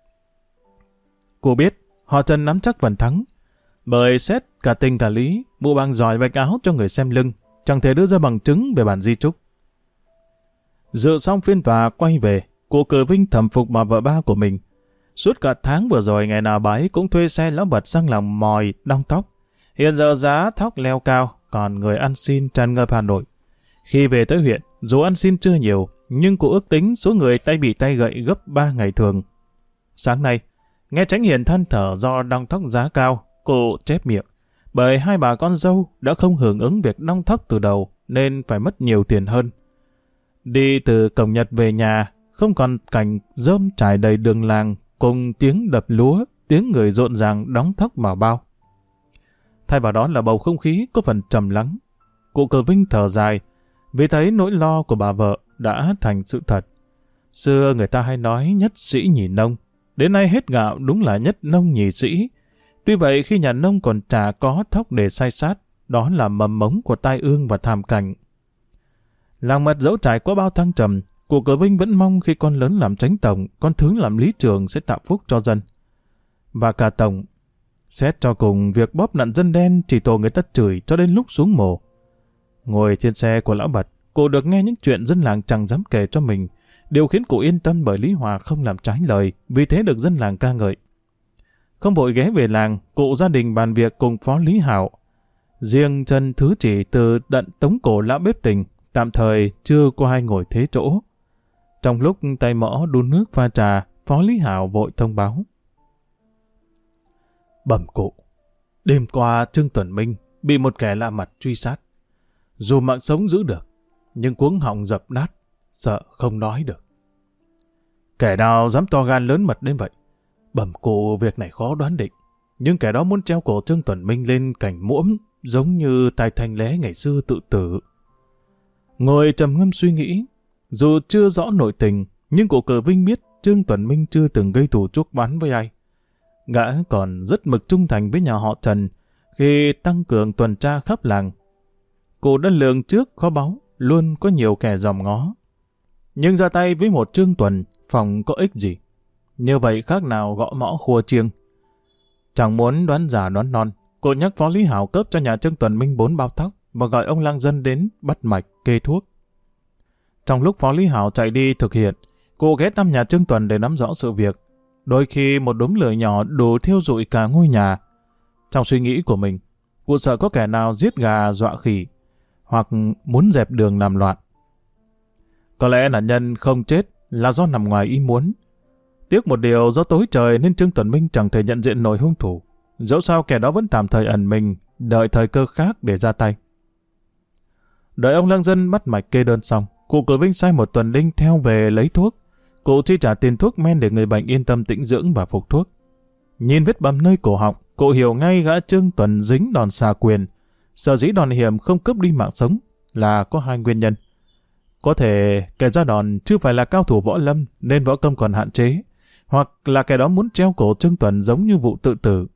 cô biết họ Trần nắm chắc phần thắng, bởi xét cả tình cả lý, mua bằng giỏi vạch áo cho người xem lưng, chẳng thể đưa ra bằng chứng về bản di chúc. Dự xong phiên tòa quay về, cụ Cờ Vinh thầm phục bà vợ ba của mình. Suốt cả tháng vừa rồi ngày nào bà ấy cũng thuê xe lão Bật sang làm mòi, đong tóc. Hiện giờ giá thóc leo cao, còn người ăn xin tràn ngập Hà Nội. Khi về tới huyện, dù ăn xin chưa nhiều, nhưng cụ ước tính số người tay bị tay gậy gấp 3 ngày thường. Sáng nay, nghe Chánh Hiền than thở do đong tóc giá cao, cụ chép miệng. Bởi hai bà con dâu đã không hưởng ứng việc đong tóc từ đầu, nên phải mất nhiều tiền hơn. Đi từ cổng Nhật về nhà, không còn cảnh rơm trải đầy đường làng, cùng tiếng đập lúa, tiếng người rộn ràng đóng tóc vào bao. Thay vào đó là bầu không khí có phần trầm lắng. Cụ Cờ Vinh thở dài, vì thấy nỗi lo của bà vợ đã thành sự thật. Xưa người ta hay nói nhất sĩ nhì nông, đến nay hết gạo đúng là nhất nông nhì sĩ. Tuy vậy khi nhà nông còn chả có thóc để sai sát, đó là mầm mống của tai ương và thảm cảnh. Làng Mật dẫu trải qua bao thăng trầm, cụ Cờ Vinh vẫn mong khi con lớn làm chánh tổng, con thứ làm lý trường sẽ tạo phúc cho dân. Và cả tổng, xét cho cùng việc bóp nạn dân đen chỉ tổ người ta chửi cho đến lúc xuống mồ. Ngồi trên xe của lão Bật, cụ được nghe những chuyện dân làng chẳng dám kể cho mình, điều khiến cụ yên tâm bởi Lý Hòa không làm trái lời, vì thế được dân làng ca ngợi. Không vội ghé về làng, cụ gia đình bàn việc cùng phó Lý Hảo. Riêng chân thứ chỉ từ đận tống cổ lão bếp tình, tạm thời chưa có ai ngồi thế chỗ. Trong lúc tay mõ đun nước pha trà, phó Lý Hảo vội thông báo. Bẩm cụ, đêm qua Trương Tuần Minh bị một kẻ lạ mặt truy sát. Dù mạng sống giữ được, nhưng cuống họng dập nát, sợ không nói được. Kẻ nào dám to gan lớn mật đến vậy? Bẩm cụ, việc này khó đoán định, nhưng kẻ đó muốn treo cổ Trương Tuần Minh lên cành muỗng, giống như Tài Thanh Lé ngày xưa tự tử. Ngồi trầm ngâm suy nghĩ, dù chưa rõ nội tình, nhưng cụ Cờ Vinh biết Trương Tuần Minh chưa từng gây thù chuốc oán với ai. Gã còn rất mực trung thành với nhà họ Trần khi tăng cường tuần tra khắp làng. Cụ đã lường trước kho báu, luôn có nhiều kẻ dòm ngó. Nhưng ra tay với một Trương Tuần, phòng có ích gì. Như vậy khác nào gõ mõ khua chiêng. Chẳng muốn đoán giả đoán non, cụ nhắc phó Lý Hảo cấp cho nhà Trương Tuần Minh 4 bao tóc và gọi ông lang dân đến bắt mạch kê thuốc. Trong lúc phó Lý Hảo chạy đi thực hiện, cụ ghé thăm nhà Trương Tuần để nắm rõ sự việc. Đôi khi một đốm lửa nhỏ đủ thiêu rụi cả ngôi nhà. Trong suy nghĩ của mình, cụ sợ có kẻ nào giết gà dọa khỉ, hoặc muốn dẹp đường làm loạn. Có lẽ nạn nhân không chết là do nằm ngoài ý muốn. Tiếc một điều do tối trời nên Trương Tuấn Minh chẳng thể nhận diện nổi hung thủ. Dẫu sao kẻ đó vẫn tạm thời ẩn mình, đợi thời cơ khác để ra tay. Đợi ông lang dân bắt mạch kê đơn xong, cụ Cử Vinh sai một tuần đinh theo về lấy thuốc. Cụ chi trả tiền thuốc men để người bệnh yên tâm tĩnh dưỡng và phục thuốc. Nhìn vết bầm nơi cổ họng, cụ hiểu ngay gã Trương Tuần dính đòn xà quyền. Sở dĩ đòn hiểm không cướp đi mạng sống là có hai nguyên nhân. Có thể kẻ ra đòn chưa phải là cao thủ võ lâm nên võ công còn hạn chế, hoặc là kẻ đó muốn treo cổ Trương Tuần giống như vụ tự tử.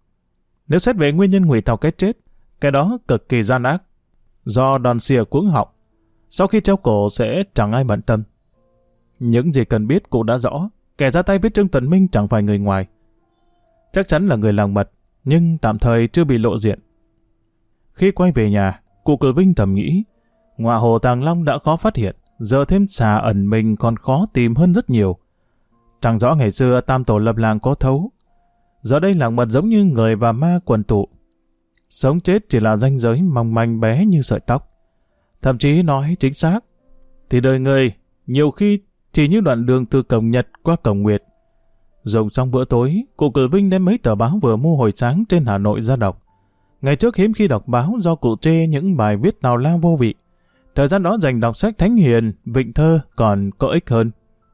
Nếu xét về nguyên nhân ngụy tạo cái chết, kẻ đó cực kỳ gian ác. Do đòn xìa cuống họng, sau khi treo cổ sẽ chẳng ai bận tâm. Những gì cần biết cụ đã rõ, kẻ ra tay với Trương Tuấn Minh chẳng phải người ngoài. Chắc chắn là người làng mật, nhưng tạm thời chưa bị lộ diện. Khi quay về nhà, cụ Cử Vinh thầm nghĩ, ngọa hồ Tàng Long đã khó phát hiện, giờ thêm xà ẩn mình còn khó tìm hơn rất nhiều. Chẳng rõ ngày xưa tam tổ lập làng có thấu, giờ đây làng mật giống như người và ma quần tụ. Sống chết chỉ là ranh giới mong manh bé như sợi tóc. Thậm chí nói chính xác, thì đời người nhiều khi chỉ như đoạn đường từ cổng Nhật qua cổng Nguyệt. Dùng xong bữa tối, cụ Cử Vinh đem mấy tờ báo vừa mua hồi sáng trên Hà Nội ra đọc. Ngày trước hiếm khi đọc báo do cụ chê những bài viết tào lao vô vị. Thời gian đó dành đọc sách thánh hiền, vịnh thơ còn có ích hơn.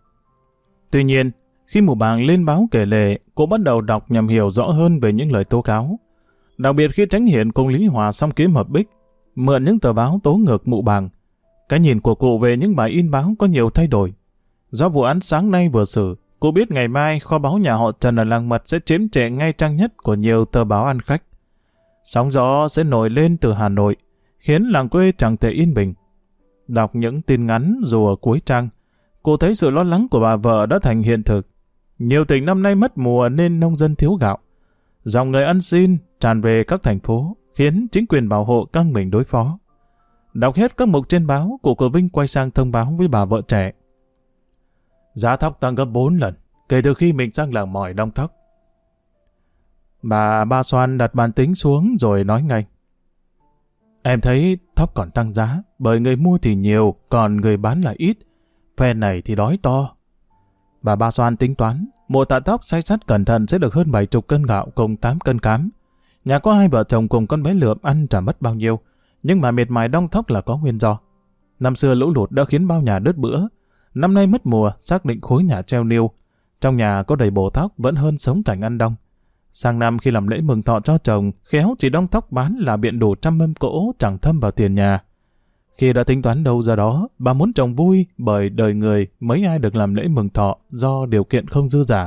Tuy nhiên, khi mụ bàng lên báo kể lể, cụ bắt đầu đọc nhằm hiểu rõ hơn về những lời tố cáo. Đặc biệt khi Tránh Hiền cùng Lý Hòa song kiếm hợp bích, mượn những tờ báo tố ngược mụ bàng. Cái nhìn của cụ về những bài in báo có nhiều thay đổi. Do vụ án sáng nay vừa xử, cụ biết ngày mai kho báu nhà họ Trần ở làng mật sẽ chiếm trệ ngay trang nhất của nhiều tờ báo ăn khách. Sóng gió sẽ nổi lên từ Hà Nội, khiến làng quê chẳng thể yên bình. Đọc những tin ngắn dù ở cuối trang, cụ thấy sự lo lắng của bà vợ đã thành hiện thực. Nhiều tỉnh năm nay mất mùa nên nông dân thiếu gạo. Dòng người ăn xin tràn về các thành phố, khiến chính quyền bảo hộ căng mình đối phó. Đọc hết các mục trên báo, cụ Cử Vinh quay sang thông báo với bà vợ trẻ. Giá thóc tăng gấp 4 lần, kể từ khi mình sang làng mỏi đong thóc. Bà Ba Xoan đặt bàn tính xuống rồi nói ngay. Em thấy thóc còn tăng giá, bởi người mua thì nhiều, còn người bán là ít. Phe này thì đói to. Bà Ba Xoan tính toán, một tạ thóc xay sắt cẩn thận sẽ được hơn 70 cân gạo cùng 8 cân cám. Nhà có hai vợ chồng cùng con bé Lượm ăn chả mất bao nhiêu, nhưng mà miệt mài đong thóc là có nguyên do. Năm xưa lũ lụt đã khiến bao nhà đứt bữa. Năm nay mất mùa, xác định khối nhà treo niêu. Trong nhà có đầy bồ thóc vẫn hơn sống cảnh ăn đong. Sang năm khi làm lễ mừng thọ cho chồng, khéo chỉ đong thóc bán là biện đủ 100 mâm cỗ chẳng thâm vào tiền nhà. Khi đã tính toán đâu ra đó, bà muốn chồng vui bởi đời người mấy ai được làm lễ mừng thọ do điều kiện không dư giả.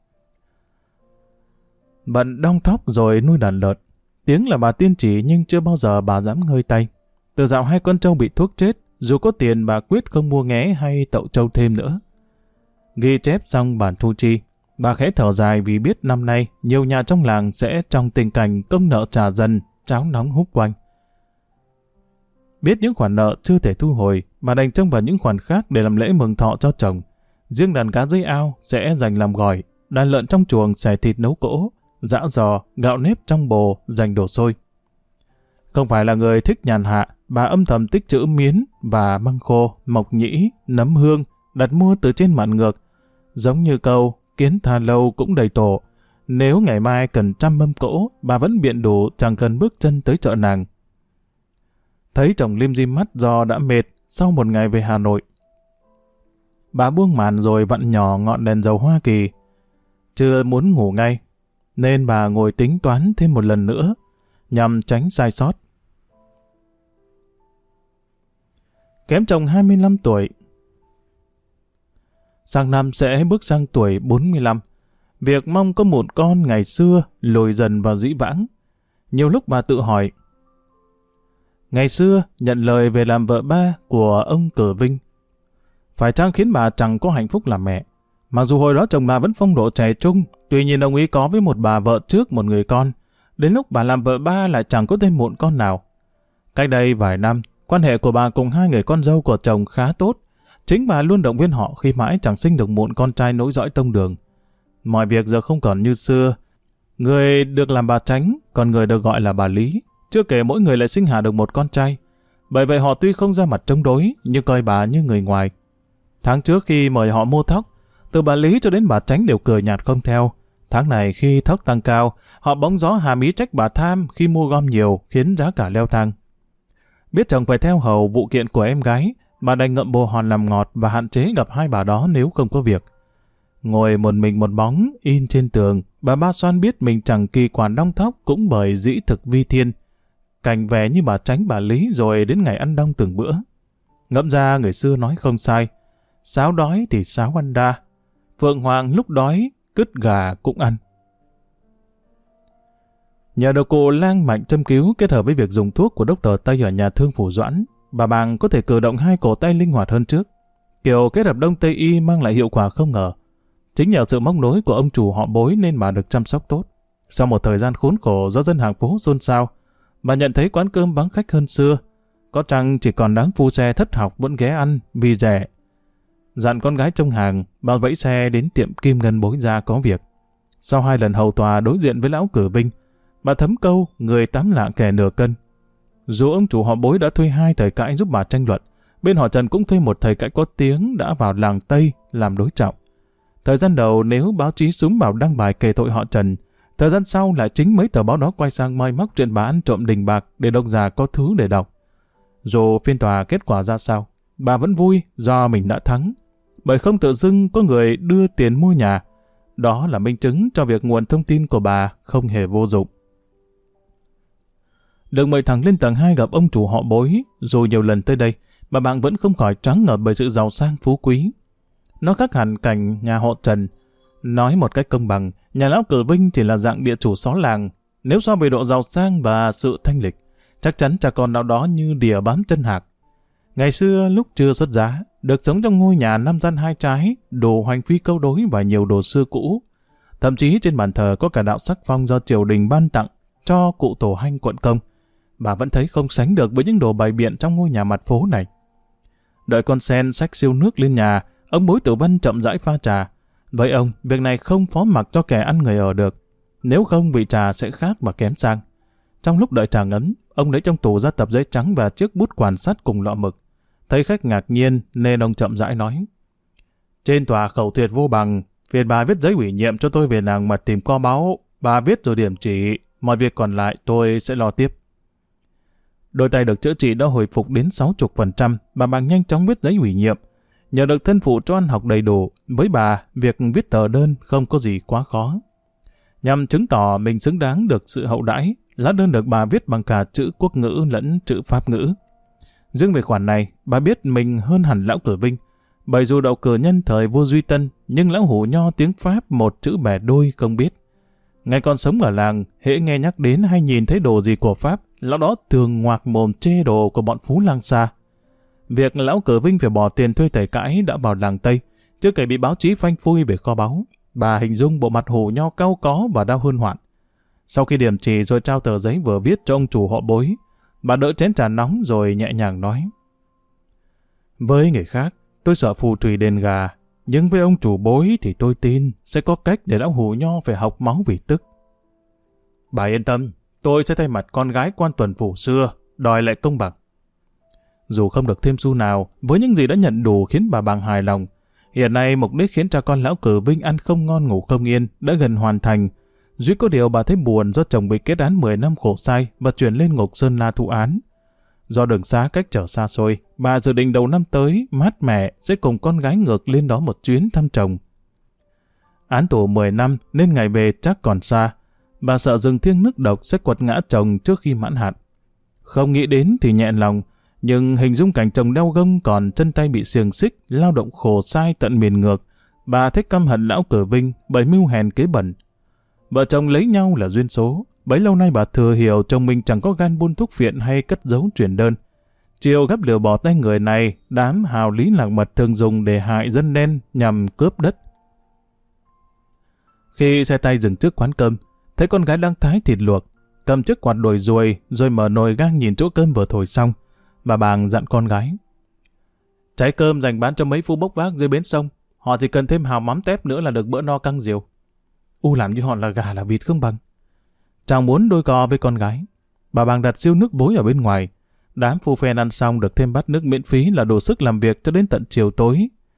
Bận đong thóc rồi nuôi đàn lợn. Tiếng là bà tiên chỉ nhưng chưa bao giờ bà dám ngơi tay. Từ dạo hai con trâu bị thuốc chết, dù có tiền bà quyết không mua nghé hay tậu trâu thêm nữa. Ghi chép xong bản thu chi, bà khẽ thở dài vì biết năm nay nhiều nhà trong làng sẽ trong tình cảnh công nợ trả dần, cháo nóng húp quanh. Biết những khoản nợ chưa thể thu hồi, bà đành trông vào những khoản khác để làm lễ mừng thọ cho chồng. Riêng đàn cá dưới ao sẽ dành làm gỏi, đàn lợn trong chuồng xẻ thịt nấu cỗ, giã giò, gạo nếp trong bồ dành đổ xôi. Không phải là người thích nhàn hạ, bà âm thầm tích trữ miến và măng khô, mộc nhĩ, nấm hương, đặt mua từ trên mạn ngược. Giống như câu, kiến thà lâu cũng đầy tổ. Nếu ngày mai cần 100 mâm cỗ, bà vẫn biện đủ chẳng cần bước chân tới chợ nàng. Thấy chồng lim dim mắt do đã mệt sau một ngày về Hà Nội. Bà buông màn rồi vặn nhỏ ngọn đèn dầu Hoa Kỳ. Chưa muốn ngủ ngay, nên bà ngồi tính toán thêm một lần nữa, nhằm tránh sai sót. Kém chồng 25 tuổi. Sang năm sẽ bước sang tuổi 45. Việc mong có một con ngày xưa lùi dần vào dĩ vãng. Nhiều lúc bà tự hỏi, ngày xưa nhận lời về làm vợ ba của ông Cử Vinh, phải chăng khiến bà chẳng có hạnh phúc làm mẹ? Mặc dù hồi đó chồng bà vẫn phong độ trẻ trung, tuy nhiên ông ấy có với một bà vợ trước một người con. Đến lúc bà làm vợ ba lại chẳng có thêm một con nào. Cách đây vài năm, quan hệ của bà cùng hai người con dâu của chồng khá tốt. Chính bà luôn động viên họ khi mãi chẳng sinh được một con trai nối dõi tông đường. Mọi việc giờ không còn như xưa. Người được làm bà Tránh, còn người được gọi là bà Lý. Chưa kể mỗi người lại sinh hạ được một con trai. Bởi vậy họ tuy không ra mặt chống đối, nhưng coi bà như người ngoài. Tháng trước khi mời họ mua thóc, Từ bà Lý cho đến bà Tránh đều cười nhạt không theo. Tháng này khi thóc tăng cao, họ bóng gió hàm ý trách bà tham khi mua gom nhiều khiến giá cả leo thang. Biết chồng phải theo hầu vụ kiện của em gái, bà đành ngậm bồ hòn làm ngọt và hạn chế gặp hai bà đó nếu không có việc. Ngồi một mình một bóng in trên tường, bà Ba Xoan biết mình chẳng kỳ quản đong thóc cũng bởi dĩ thực vi thiên. Cảnh vẻ như bà Tránh bà Lý rồi đến ngày ăn đong từng bữa. Ngẫm ra người xưa nói không sai, sáo đói thì sáo ăn đa, phượng hoàng lúc đói cứt gà cũng ăn. Nhờ được cụ lang mạnh châm cứu kết hợp với việc dùng thuốc của Dr. Tây ở nhà thương Phủ Doãn, bà Bàng có thể cử động hai cổ tay linh hoạt hơn trước. Kiểu kết hợp Đông Tây y mang lại hiệu quả không ngờ. Chính nhờ sự móc nối của ông chủ họ Bối nên bà được chăm sóc tốt. Sau một thời gian khốn khổ do dân hàng phố xôn xao, bà nhận thấy quán cơm vắng khách hơn xưa. Có chăng chỉ còn đám phu xe thất học vẫn ghé ăn vì rẻ. Dặn con gái trông hàng, bà vẫy xe đến tiệm Kim Ngân Bối ra có việc. Sau 2 lần hầu tòa đối diện với lão cử binh, bà thấm câu người tám lạng kẻ nửa cân. Dù ông chủ họ Bối đã thuê 2 thầy cãi giúp bà tranh luận, bên họ Trần cũng thuê một thầy cãi có tiếng đã vào làng Tây làm đối trọng. Thời gian đầu nếu báo chí súm bảo đăng bài kể tội họ Trần, thời gian sau lại chính mấy tờ báo đó quay sang moi móc chuyện bà ăn trộm đình bạc để độc giả có thứ để đọc. Dù phiên tòa kết quả ra sao, bà vẫn vui do mình đã thắng, bởi không tự dưng có người đưa tiền mua nhà. Đó là minh chứng cho việc nguồn thông tin của bà không hề vô dụng. Được mời thẳng lên tầng 2 gặp ông chủ họ Bối, dù nhiều lần tới đây, bà bạn vẫn không khỏi tráng ngợp bởi sự giàu sang phú quý. Nó khác hẳn cảnh nhà họ Trần. Nói một cách công bằng, nhà lão Cử Vinh chỉ là dạng địa chủ xó làng. Nếu so về độ giàu sang và sự thanh lịch, chắc chắn cha con nào đó như đỉa bám chân hạc. Ngày xưa lúc chưa xuất giá, được sống trong ngôi nhà 5 gian 2 trái, đồ hoành phi câu đối và nhiều đồ xưa cũ. Thậm chí trên bàn thờ có cả đạo sắc phong do triều đình ban tặng cho cụ tổ Hanh quận Công. Bà vẫn thấy không sánh được với những đồ bày biện trong ngôi nhà mặt phố này. Đợi con sen xách siêu nước lên nhà, ông Bối Tử Văn chậm rãi pha trà. Với ông, việc này không phó mặc cho kẻ ăn người ở được. Nếu không, vị trà sẽ khác và kém sang. Trong lúc đợi trà ngấm, ông lấy trong tủ ra tập giấy trắng và chiếc bút quan sát cùng lọ mực. Thấy khách ngạc nhiên nên ông chậm rãi nói: Trên tòa khẩu tuyệt vô bằng, phiền bà viết giấy ủy nhiệm cho tôi về làng mật tìm kho báu. Bà viết rồi điểm chỉ, mọi việc còn lại tôi sẽ lo tiếp. Đôi tay được chữa trị đã hồi phục đến 60%, bà Bàng nhanh chóng viết giấy ủy nhiệm. Nhờ được thân phụ cho ăn học đầy đủ, với bà, việc viết tờ đơn không có gì quá khó. Nhằm chứng tỏ mình xứng đáng được sự hậu đãi, lá đơn được bà viết bằng cả chữ quốc ngữ lẫn chữ pháp ngữ. Riêng về khoản này, bà biết mình hơn hẳn lão Cử Vinh, bởi dù đậu cử nhân thời vua Duy Tân, nhưng lão hủ nho tiếng Pháp một chữ bẻ đôi không biết. Ngày còn sống ở làng, hễ nghe nhắc đến hay nhìn thấy đồ gì của Pháp, lão đó thường ngoạc mồm chê đồ của bọn phú lang xa. Việc lão Cử Vinh phải bỏ tiền thuê thầy cãi đã vào làng Tây, chưa kể bị báo chí phanh phui về kho báu. Bà hình dung bộ mặt hủ nho cau có và đau hơn hoạn. Sau khi điểm chỉ rồi trao tờ giấy vừa viết cho ông chủ họ Bối, bà đỡ chén trà nóng rồi nhẹ nhàng nói: Với người khác, tôi sợ phù thủy đền gà, nhưng với ông chủ Bối thì tôi tin sẽ có cách để lão hủ nho phải học máu vì tức. Bà yên tâm, tôi sẽ thay mặt con gái quan tuần phủ xưa, đòi lại công bằng. Dù không được thêm xu nào, với những gì đã nhận đủ khiến bà Bàng hài lòng. Hiện nay mục đích khiến cha con lão Cử Vinh ăn không ngon ngủ không yên đã gần hoàn thành. Duy có điều bà thấy buồn do chồng bị kết án 10 năm khổ sai và chuyển lên ngục Sơn La thụ án. Do đường xá cách trở xa xôi, bà dự định đầu năm tới mát mẻ sẽ cùng con gái ngược lên đó một chuyến thăm chồng. Án tù 10 năm nên ngày về chắc còn xa. Bà sợ rừng thiêng nước độc sẽ quật ngã chồng trước khi mãn hạn. Không nghĩ đến thì nhẹ lòng, nhưng hình dung cảnh chồng đeo gông còn chân tay bị xiềng xích, lao động khổ sai tận miền ngược, bà thích căm hận lão Cử Vinh bởi mưu hèn kế bẩn. Vợ chồng lấy nhau là duyên số, bấy lâu nay bà thừa hiểu chồng mình chẳng có gan buôn thuốc phiện hay cất giấu chuyển đơn. Chiều gấp lửa bỏ tay người này, đám hào lý lạc mật thường dùng để hại dân đen nhằm cướp đất. Khi xe tay dừng trước quán cơm, thấy con gái đang thái thịt luộc, cầm chiếc quạt đuổi ruồi rồi mở nồi gang nhìn chỗ cơm vừa thổi xong. Bà Bàng dặn con gái: Trái cơm dành bán cho mấy phu bốc vác dưới bến sông, họ chỉ cần thêm hào mắm tép nữa là được bữa no căng diều. Làm như họ là gà là vịt không bằng. Chàng muốn đôi co với con gái. Bà Bàng đặt siêu nước Bối ở bên ngoài. Đám phu phen ăn xong được thêm bát nước miễn phí là đủ sức làm việc cho đến tận chiều tối.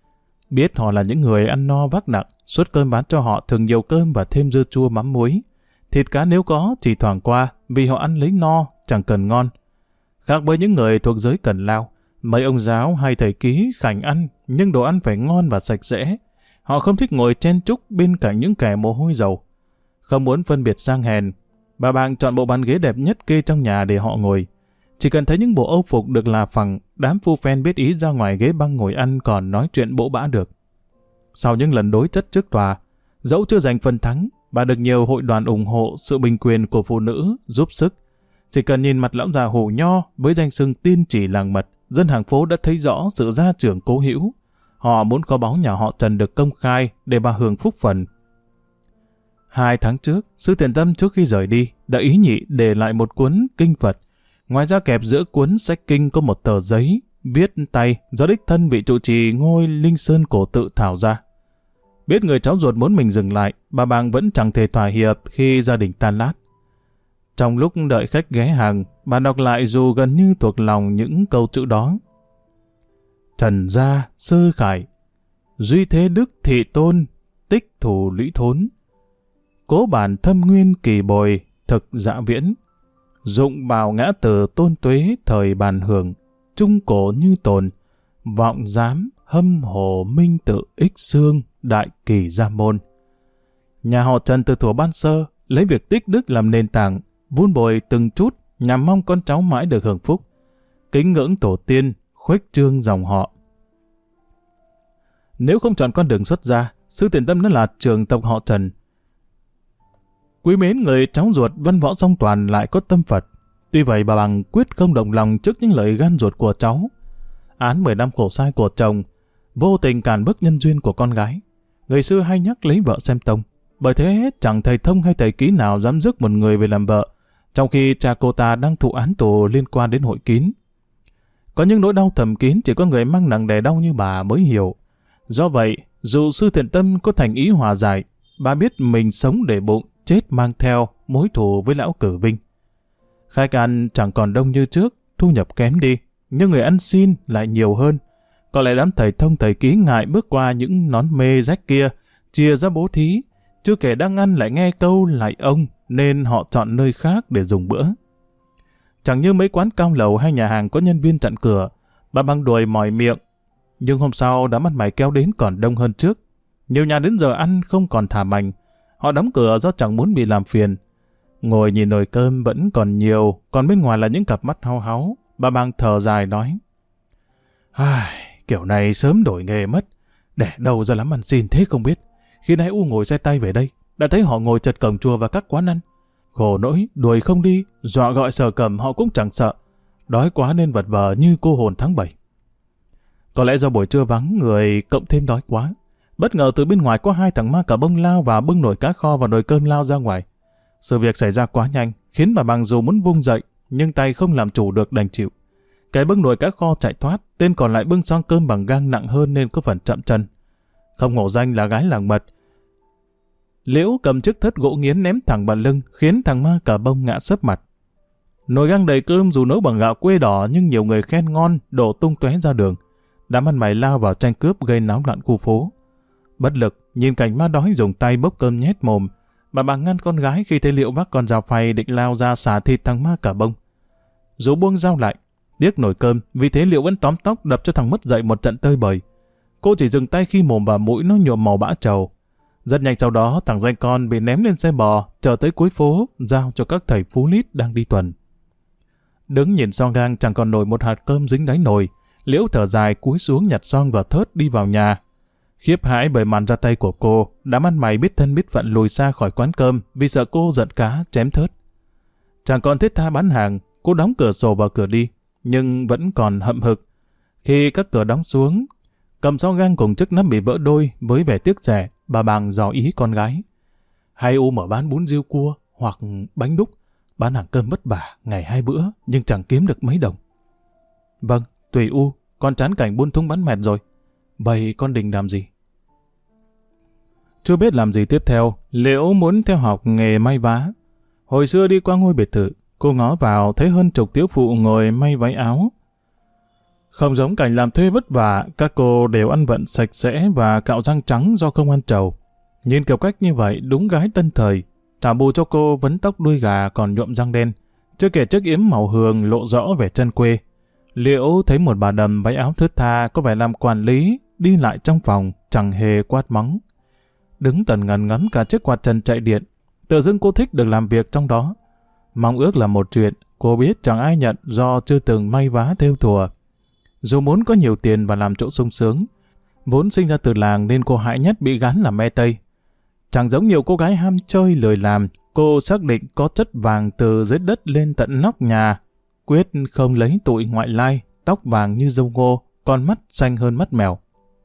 Biết họ là những người ăn no vác nặng, suất cơm bán cho họ thường nhiều cơm và thêm dưa chua mắm muối. Thịt cá nếu có chỉ thoảng qua, vì họ ăn lấy no, chẳng cần ngon. Khác với những người thuộc giới cần lao, mấy ông giáo hay thầy ký khảnh ăn, nhưng đồ ăn phải ngon và sạch sẽ. Họ không thích ngồi chen chúc bên cạnh những kẻ mồ hôi dầu. Không muốn phân biệt sang hèn, bà Bàng chọn bộ bàn ghế đẹp nhất kê trong nhà để họ ngồi. Chỉ cần thấy những bộ âu phục được là phẳng, đám phu phen biết ý ra ngoài ghế băng ngồi ăn còn nói chuyện bỗ bã được. Sau những lần đối chất trước tòa, dẫu chưa giành phần thắng, bà được nhiều hội đoàn ủng hộ sự bình quyền của phụ nữ, giúp sức. Chỉ cần nhìn mặt lão già Hổ Nho với danh xưng tiên chỉ làng mật, dân hàng phố đã thấy rõ sự gia trưởng cố hữu. Họ muốn kho báu nhà họ Trần được công khai để bà hưởng phúc phần. 2 tháng trước, Sư Thiện Tâm trước khi rời đi đã ý nhị để lại một cuốn kinh Phật. Ngoài ra kẹp giữa cuốn sách kinh có một tờ giấy viết tay do đích thân vị trụ trì ngôi Linh Sơn Cổ Tự thảo ra. Biết người cháu ruột muốn mình dừng lại, bà Bàng vẫn chẳng thể thỏa hiệp khi gia đình tan lát. Trong lúc đợi khách ghé hàng, bà đọc lại dù gần như thuộc lòng những câu chữ đó. Trần gia sơ khải, duy thế đức thị tôn, tích thủ lũy thốn. Cố bản thâm nguyên kỳ bồi, thực dạ viễn. Dụng bào ngã từ tôn tuế thời bàn hưởng, trung cổ như tồn. Vọng giám hâm hồ minh tự ích xương, đại kỳ gia môn. Nhà họ Trần từ thuở ban sơ lấy việc tích đức làm nền tảng, vun bồi từng chút nhằm mong con cháu mãi được hưởng phúc, kính ngưỡng tổ tiên, khuếch trương dòng họ. Nếu không chọn con đường xuất gia, Sư Thiện Tâm đã là trường tộc họ Trần. Quý mến người cháu ruột văn võ song toàn lại có tâm Phật. Tuy vậy bà Bàng quyết không đồng lòng trước những lời gan ruột của cháu. Án 10 năm khổ sai của chồng, vô tình cản bước nhân duyên của con gái. Người xưa hay nhắc lấy vợ xem tông, bởi thế chẳng thầy thông hay thầy ký nào dám rước một người về làm vợ, trong khi cha cô ta đang thụ án tù liên quan đến hội kín. Có những nỗi đau thầm kín chỉ có người mang nặng đè đau như bà mới hiểu. Do vậy, dù Sư Thiện Tâm có thành ý hòa giải, bà biết mình sống để bụng, chết mang theo mối thù với lão Cử Vinh. Khách ăn chẳng còn đông như trước, thu nhập kém đi, nhưng người ăn xin lại nhiều hơn. Có lẽ đám thầy thông thầy ký ngại bước qua những nón mê rách kia, chia ra bố thí, chưa kể đang ăn lại nghe câu lại ông, nên họ chọn nơi khác để dùng bữa. Chẳng như mấy quán cao lầu hay nhà hàng có nhân viên chặn cửa, bà Bàng đuổi mỏi miệng. Nhưng hôm sau đám ăn mày kéo đến còn đông hơn trước. Nhiều nhà đến giờ ăn không còn thả mành, họ đóng cửa do chẳng muốn bị làm phiền. Ngồi nhìn nồi cơm vẫn còn nhiều, còn bên ngoài là những cặp mắt hao háu. Bà Bàng thở dài nói: kiểu này sớm đổi nghề mất, để đâu ra lắm ăn xin thế không biết. Khi nãy U ngồi xe tay về đây, đã thấy họ ngồi chật cổng chùa và các quán ăn. Khổ nỗi, đuổi không đi, dọa gọi Sở Cẩm họ cũng chẳng sợ. Đói quá nên vật vờ như cô hồn tháng 7. Có lẽ do buổi trưa vắng người cộng thêm đói quá. Bất ngờ từ bên ngoài có 2 thằng ma cà bông lao và bưng nồi cá kho và nồi cơm lao ra ngoài. Sự việc xảy ra quá nhanh, khiến bà Bàng dù muốn vung dậy, nhưng tay không làm chủ được đành chịu. Cái bưng nồi cá kho chạy thoát, tên còn lại bưng xong cơm bằng gang nặng hơn nên có phần chậm chân. Không hổ danh là gái làng mật. Liễu cầm chiếc thớt gỗ nghiến ném thẳng vào lưng, khiến thằng ma cà bông ngã sấp mặt. Nồi gang đầy cơm dù nấu bằng gạo quê đỏ nhưng nhiều người khen ngon, đổ tung tóe ra đường. Đám ăn mày lao vào tranh cướp gây náo loạn khu phố. Bất lực, nhìn cảnh ma đói dùng tay bốc cơm nhét mồm, bà Bàng ngăn con gái khi thấy Liễu vác con dao phay định lao ra xả thịt thằng ma cà bông. Dù buông dao lại, tiếc nồi cơm, vì thế Liễu vẫn tóm tóc đập cho thằng mất dậy một trận tơi bời. Cô chỉ dừng tay khi mồm và mũi nó nhuộm màu bã trầu. Rất nhanh sau đó, thằng danh con bị ném lên xe bò, chở tới cuối phố, giao cho các thầy phú lít đang đi tuần. Đứng nhìn son gang chẳng còn nổi một hạt cơm dính đáy nồi, Liễu thở dài cúi xuống nhặt son và thớt đi vào nhà. Khiếp hãi bởi màn ra tay của cô, đám ăn mày biết thân biết phận lùi xa khỏi quán cơm vì sợ cô giận cá chém thớt. Chẳng còn thiết tha bán hàng, cô đóng cửa sổ và cửa đi, nhưng vẫn còn hậm hực. Khi các cửa đóng xuống, cầm son gang cùng chiếc nắp bị vỡ đôi với vẻ tiếc rẻ, bà Bàng dò ý con gái: hay U mở bán bún riêu cua hoặc bánh đúc, bán hàng cơm vất vả ngày 2 bữa nhưng chẳng kiếm được mấy đồng. Vâng, tùy U, con chán cảnh buôn thúng bán mẹt rồi. Vậy con định làm gì? Chưa biết làm gì tiếp theo, Liễu muốn theo học nghề may vá. Hồi xưa đi qua ngôi biệt thự, cô ngó vào thấy hơn chục thiếu phụ ngồi may váy áo. Không giống cảnh làm thuê vất vả, các cô đều ăn vận sạch sẽ và cạo răng trắng do không ăn trầu. Nhìn kiểu cách như vậy đúng gái tân thời, trả bù cho cô vấn tóc đuôi gà còn nhuộm răng đen, chưa kể chiếc yếm màu hường lộ rõ vẻ chân quê. Liễu thấy một bà đầm váy áo thướt tha có vẻ làm quản lý, đi lại trong phòng, chẳng hề quát mắng. Đứng tần ngần ngắm cả chiếc quạt trần chạy điện, tự dưng cô thích được làm việc trong đó. Mong ước là một chuyện, cô biết chẳng ai nhận do chưa từng may vá thêu thùa. Dù muốn có nhiều tiền và làm chỗ sung sướng, vốn sinh ra từ làng nên cô hại nhất bị gán làm me tây. Chẳng giống nhiều cô gái ham chơi lười làm, cô xác định có chất vàng từ dưới đất lên tận nóc nhà, quyết không lấy tụi ngoại lai, tóc vàng như dâu ngô, con mắt xanh hơn mắt mèo.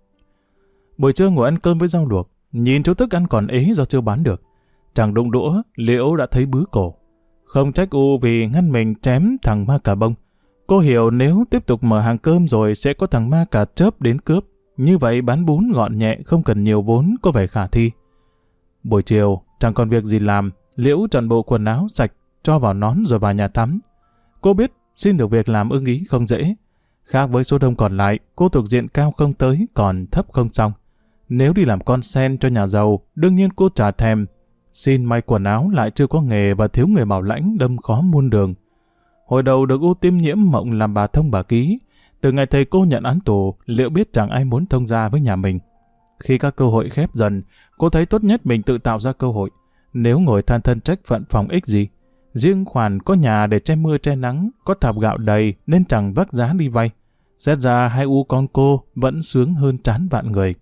Buổi trưa ngồi ăn cơm với rau luộc, nhìn chỗ thức ăn còn ế do chưa bán được. Chẳng đụng đũa, Liễu đã thấy bứ cổ. Không trách U vì ngăn mình chém thằng ma cà bông. Cô hiểu nếu tiếp tục mở hàng cơm rồi sẽ có thằng ma cà chớp đến cướp. Như vậy bán bún gọn nhẹ không cần nhiều vốn có vẻ khả thi. Buổi chiều, chẳng còn việc gì làm, Liễu chọn bộ quần áo sạch, cho vào nón rồi vào nhà tắm. Cô biết xin được việc làm ưng ý không dễ. Khác với số đông còn lại, cô thuộc diện cao không tới, còn thấp không xong. Nếu đi làm con sen cho nhà giàu, đương nhiên cô chả thèm. Xin may quần áo lại chưa có nghề và thiếu người bảo lãnh đâm khó muôn đường. Hồi đầu được U tiêm nhiễm mộng làm bà thông bà ký. Từ ngày thầy cô nhận án tù, Liễu biết chẳng ai muốn thông gia với nhà mình. Khi các cơ hội khép dần, cô thấy tốt nhất mình tự tạo ra cơ hội. Nếu ngồi than thân trách phận phòng ích gì. Riêng khoản có nhà để che mưa che nắng, có thạp gạo đầy nên chẳng vác giá đi vay. Xét ra hai U con cô vẫn sướng hơn chán vạn người.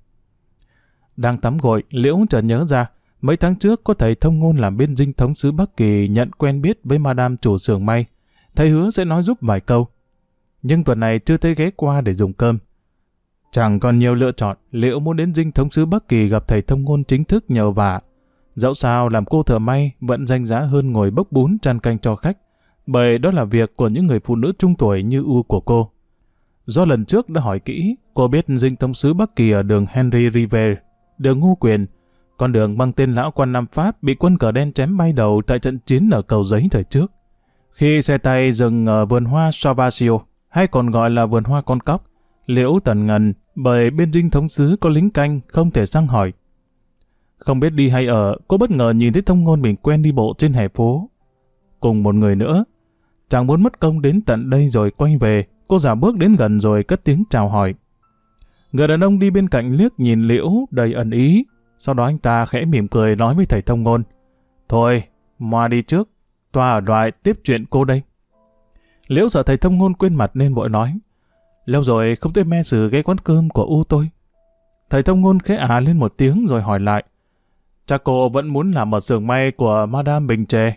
Đang tắm gội, Liễu chợt nhớ ra, mấy tháng trước có thầy thông ngôn làm bên dinh thống sứ Bắc Kỳ nhận quen biết với madam chủ xưởng may. Thầy hứa sẽ nói giúp vài câu. Nhưng tuần này chưa thấy ghé qua để dùng cơm. Chẳng còn nhiều lựa chọn, Liễu muốn đến dinh thống sứ Bắc Kỳ gặp thầy thông ngôn chính thức nhờ vả. Dẫu sao làm cô thợ may vẫn danh giá hơn ngồi bốc bún chan canh cho khách, bởi đó là việc của những người phụ nữ trung tuổi như U của cô. Do lần trước đã hỏi kỹ, cô biết dinh thống sứ Bắc Kỳ ở đường Henry River, đường Ngô Quyền, con đường mang tên lão quan Nam Pháp bị quân cờ đen chém bay đầu tại trận chiến ở Cầu Giấy thời trước. Khi xe tay dừng ở vườn hoa Savasio, hay còn gọi là vườn hoa con cóc, Liễu tần ngần bởi bên dinh thống sứ có lính canh không thể sang hỏi. Không biết đi hay ở, cô bất ngờ nhìn thấy thông ngôn mình quen đi bộ trên hè phố. Cùng một người nữa. Chẳng muốn mất công đến tận đây rồi quay về, cô giả bước đến gần rồi cất tiếng chào hỏi. Người đàn ông đi bên cạnh liếc nhìn Liễu đầy ẩn ý. Sau đó anh ta khẽ mỉm cười nói với thầy thông ngôn. Thôi, Moa đi trước, toa ở đoại tiếp chuyện cô đây. Liễu sợ thầy thông ngôn quên mặt nên vội nói. Lâu rồi không thấy me sử ghé quán cơm của U tôi. Thầy thông ngôn khẽ lên một tiếng rồi hỏi lại. Chắc cô vẫn muốn làm ở xưởng may của Madame Bình Trề.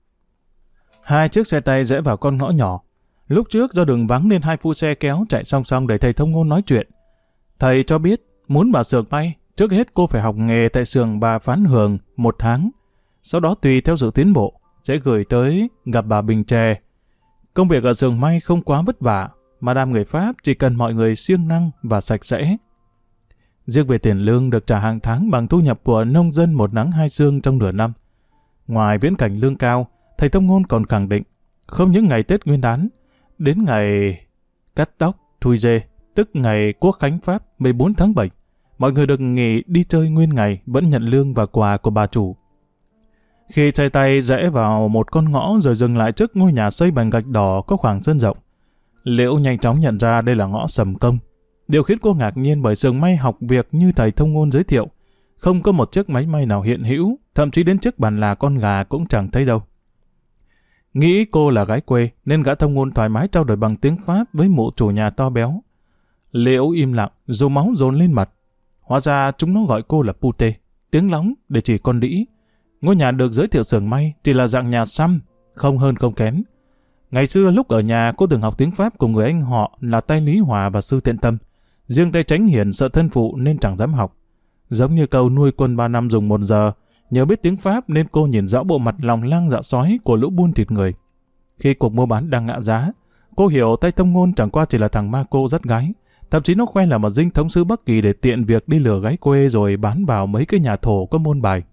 Hai chiếc xe tay rẽ vào con ngõ nhỏ. Lúc trước do đường vắng nên hai phu xe kéo chạy song song để thầy thông ngôn nói chuyện. Thầy cho biết muốn vào xưởng may, trước hết cô phải học nghề tại xưởng bà Phán Hường 1 tháng. Sau đó tùy theo sự tiến bộ, sẽ gửi tới gặp bà Bình Trề. Công việc ở xưởng may không quá vất vả, Madame người Pháp chỉ cần mọi người siêng năng và sạch sẽ. Riêng về tiền lương được trả hàng tháng bằng thu nhập của nông dân một nắng hai sương trong nửa năm. Ngoài viễn cảnh lương cao, thầy thông ngôn còn khẳng định, không những ngày Tết Nguyên đán, đến ngày cắt tóc, thui dê, tức ngày Quốc khánh Pháp 14 tháng 7, mọi người được nghỉ đi chơi nguyên ngày vẫn nhận lương và quà của bà chủ. Khi chạy tay rẽ vào một con ngõ rồi dừng lại trước ngôi nhà xây bằng gạch đỏ có khoảng sân rộng, Liễu nhanh chóng nhận ra đây là ngõ Sầm Công. Điều khiến cô ngạc nhiên bởi xưởng may học việc như thầy thông ngôn giới thiệu, không có một chiếc máy may nào hiện hữu, thậm chí đến chiếc bàn là con gà cũng chẳng thấy đâu. Nghĩ cô là gái quê nên gã thông ngôn thoải mái trao đổi bằng tiếng Pháp với mụ chủ nhà to béo. Liễu im lặng, dù máu dồn lên mặt. Hóa ra chúng nó gọi cô là pute, tiếng lóng để chỉ con đĩ. Ngôi nhà được giới thiệu xưởng may chỉ là dạng nhà xăm, không hơn không kém. Ngày xưa lúc ở nhà cô từng học tiếng Pháp cùng người anh họ là tay Lý Hòa và sư Thiện Tâm. Riêng tay Chánh Hiển sợ thân phụ nên chẳng dám học. Giống như câu nuôi quân 3 năm dùng 1 giờ, nhờ biết tiếng Pháp nên cô nhìn rõ bộ mặt lòng lang dạ sói của lũ buôn thịt người. Khi cuộc mua bán đang ngã giá, cô hiểu tay thông ngôn chẳng qua chỉ là thằng ma cô dắt gái. Thậm chí nó khoe là một dinh thống sứ Bắc Kỳ để tiện việc đi lừa gái quê rồi bán vào mấy cái nhà thổ có môn bài.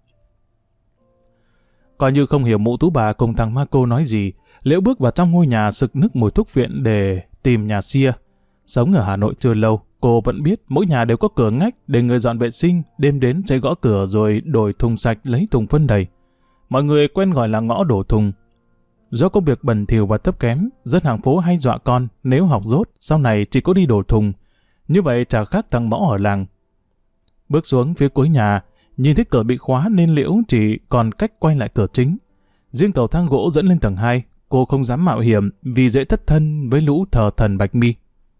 Coi như không hiểu mụ tú bà cùng thằng ma cô nói gì, Liễu bước vào trong ngôi nhà sực nức mùi thuốc viện để tìm nhà xia. Sống ở Hà Nội chưa lâu, cô vẫn biết mỗi nhà đều có cửa ngách để người dọn vệ sinh, đêm đến sẽ gõ cửa rồi đổi thùng sạch lấy thùng phân đầy. Mọi người quen gọi là ngõ đổ thùng. Do công việc bẩn thỉu và thấp kém, dân hàng phố hay dọa con nếu học dốt sau này chỉ có đi đổ thùng. Như vậy chả khác thằng Mõ ở làng. Bước xuống phía cuối nhà, nhìn thấy cửa bị khóa nên Liễu chỉ còn cách quay lại cửa chính. Riêng cầu thang gỗ dẫn lên tầng 2, cô không dám mạo hiểm vì dễ thất thân với lũ thờ thần Bạch Mi.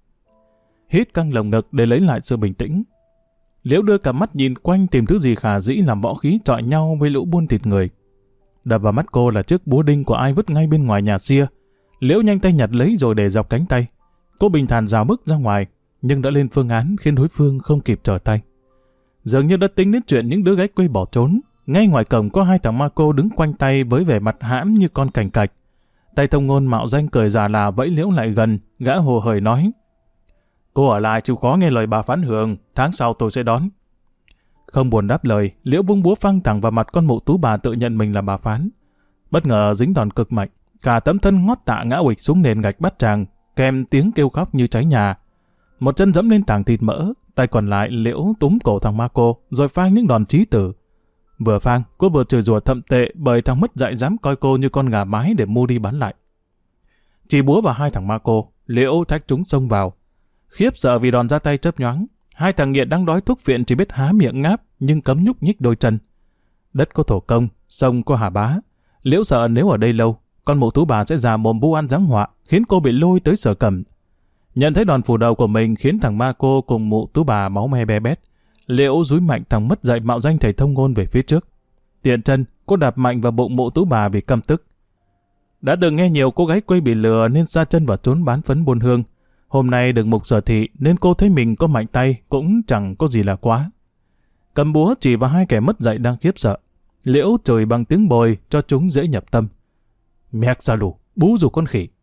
Hít căng lồng ngực để lấy lại sự bình tĩnh. Liễu đưa cả mắt nhìn quanh tìm thứ gì khả dĩ làm võ khí chọi nhau với lũ buôn thịt người. Đập vào mắt cô là chiếc búa đinh của ai vứt ngay bên ngoài nhà sia. Liễu nhanh tay nhặt lấy rồi để dọc cánh tay. Cô bình thản rào bước ra ngoài, nhưng đã lên phương án khiến đối phương không kịp trở tay. Dường như đã tính đến chuyện những đứa gái quê bỏ trốn. Ngay ngoài cổng có 2 thằng ma cô đứng quanh tay với vẻ mặt hãm như con cành cạch. Tay thông ngôn mạo danh cười già là vẫy Liễu lại gần, gã hồ hởi nói: "Cô ở lại chịu khó nghe lời bà Phán Hường, tháng sau tôi sẽ đón." Không buồn đáp lời, Liễu vung búa phăng thẳng vào mặt con mụ Tú bà tự nhận mình là bà Phán. Bất ngờ dính đòn cực mạnh, cả tấm thân ngót tạ ngã uịch xuống nền gạch bát tràng, kèm tiếng kêu khóc như cháy nhà. Một chân dẫm lên tảng thịt mỡ, tay còn lại Liễu túm cổ thằng ma cô, rồi phang những đòn chí tử. Vừa phang, cô vừa chửi rủa thậm tệ bởi thằng mất dạy dám coi cô như con gà mái để mua đi bán lại. Chỉ búa vào 2 thằng ma cô, Liễu thách chúng xông vào. Khiếp sợ vì đòn ra tay chớp nhoáng, 2 thằng nghiện đang đói thuốc viện chỉ biết há miệng ngáp nhưng cấm nhúc nhích đôi chân. Đất có thổ công, sông có hà bá. Liễu sợ nếu ở đây lâu, con mụ Tú bà sẽ già mồm vu oan giáng họa, khiến cô bị lôi tới Sở Cẩm. Nhận thấy đòn phủ đầu của mình khiến thằng ma cô cùng mụ Tú bà máu me be bét, Liễu dúi mạnh thằng mất dạy mạo danh thầy thông ngôn về phía trước. Tiện chân, cô đạp mạnh vào bụng mụ Tú bà vì căm tức. Đã từng nghe nhiều cô gái quê bị lừa nên sa chân vào trốn bán phấn buôn hương. Hôm nay được mục sở thị nên cô thấy mình có mạnh tay cũng chẳng có gì là quá. Cầm búa chỉ vào 2 kẻ mất dạy đang khiếp sợ. Liễu chửi bằng tiếng bồi cho chúng dễ nhập tâm. Mẹc ra lù, bú rủ con khỉ.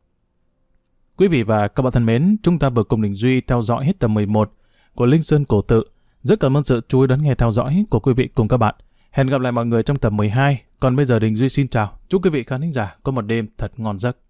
Quý vị và các bạn thân mến, chúng ta vừa cùng Đình Duy theo dõi hết tập 11 của Linh Sơn Cổ Tự. Rất cảm ơn sự chú ý đón nghe theo dõi của quý vị cùng các bạn. Hẹn gặp lại mọi người trong tập 12. Còn bây giờ Đình Duy xin chào. Chúc quý vị khán thính giả có một đêm thật ngon giấc.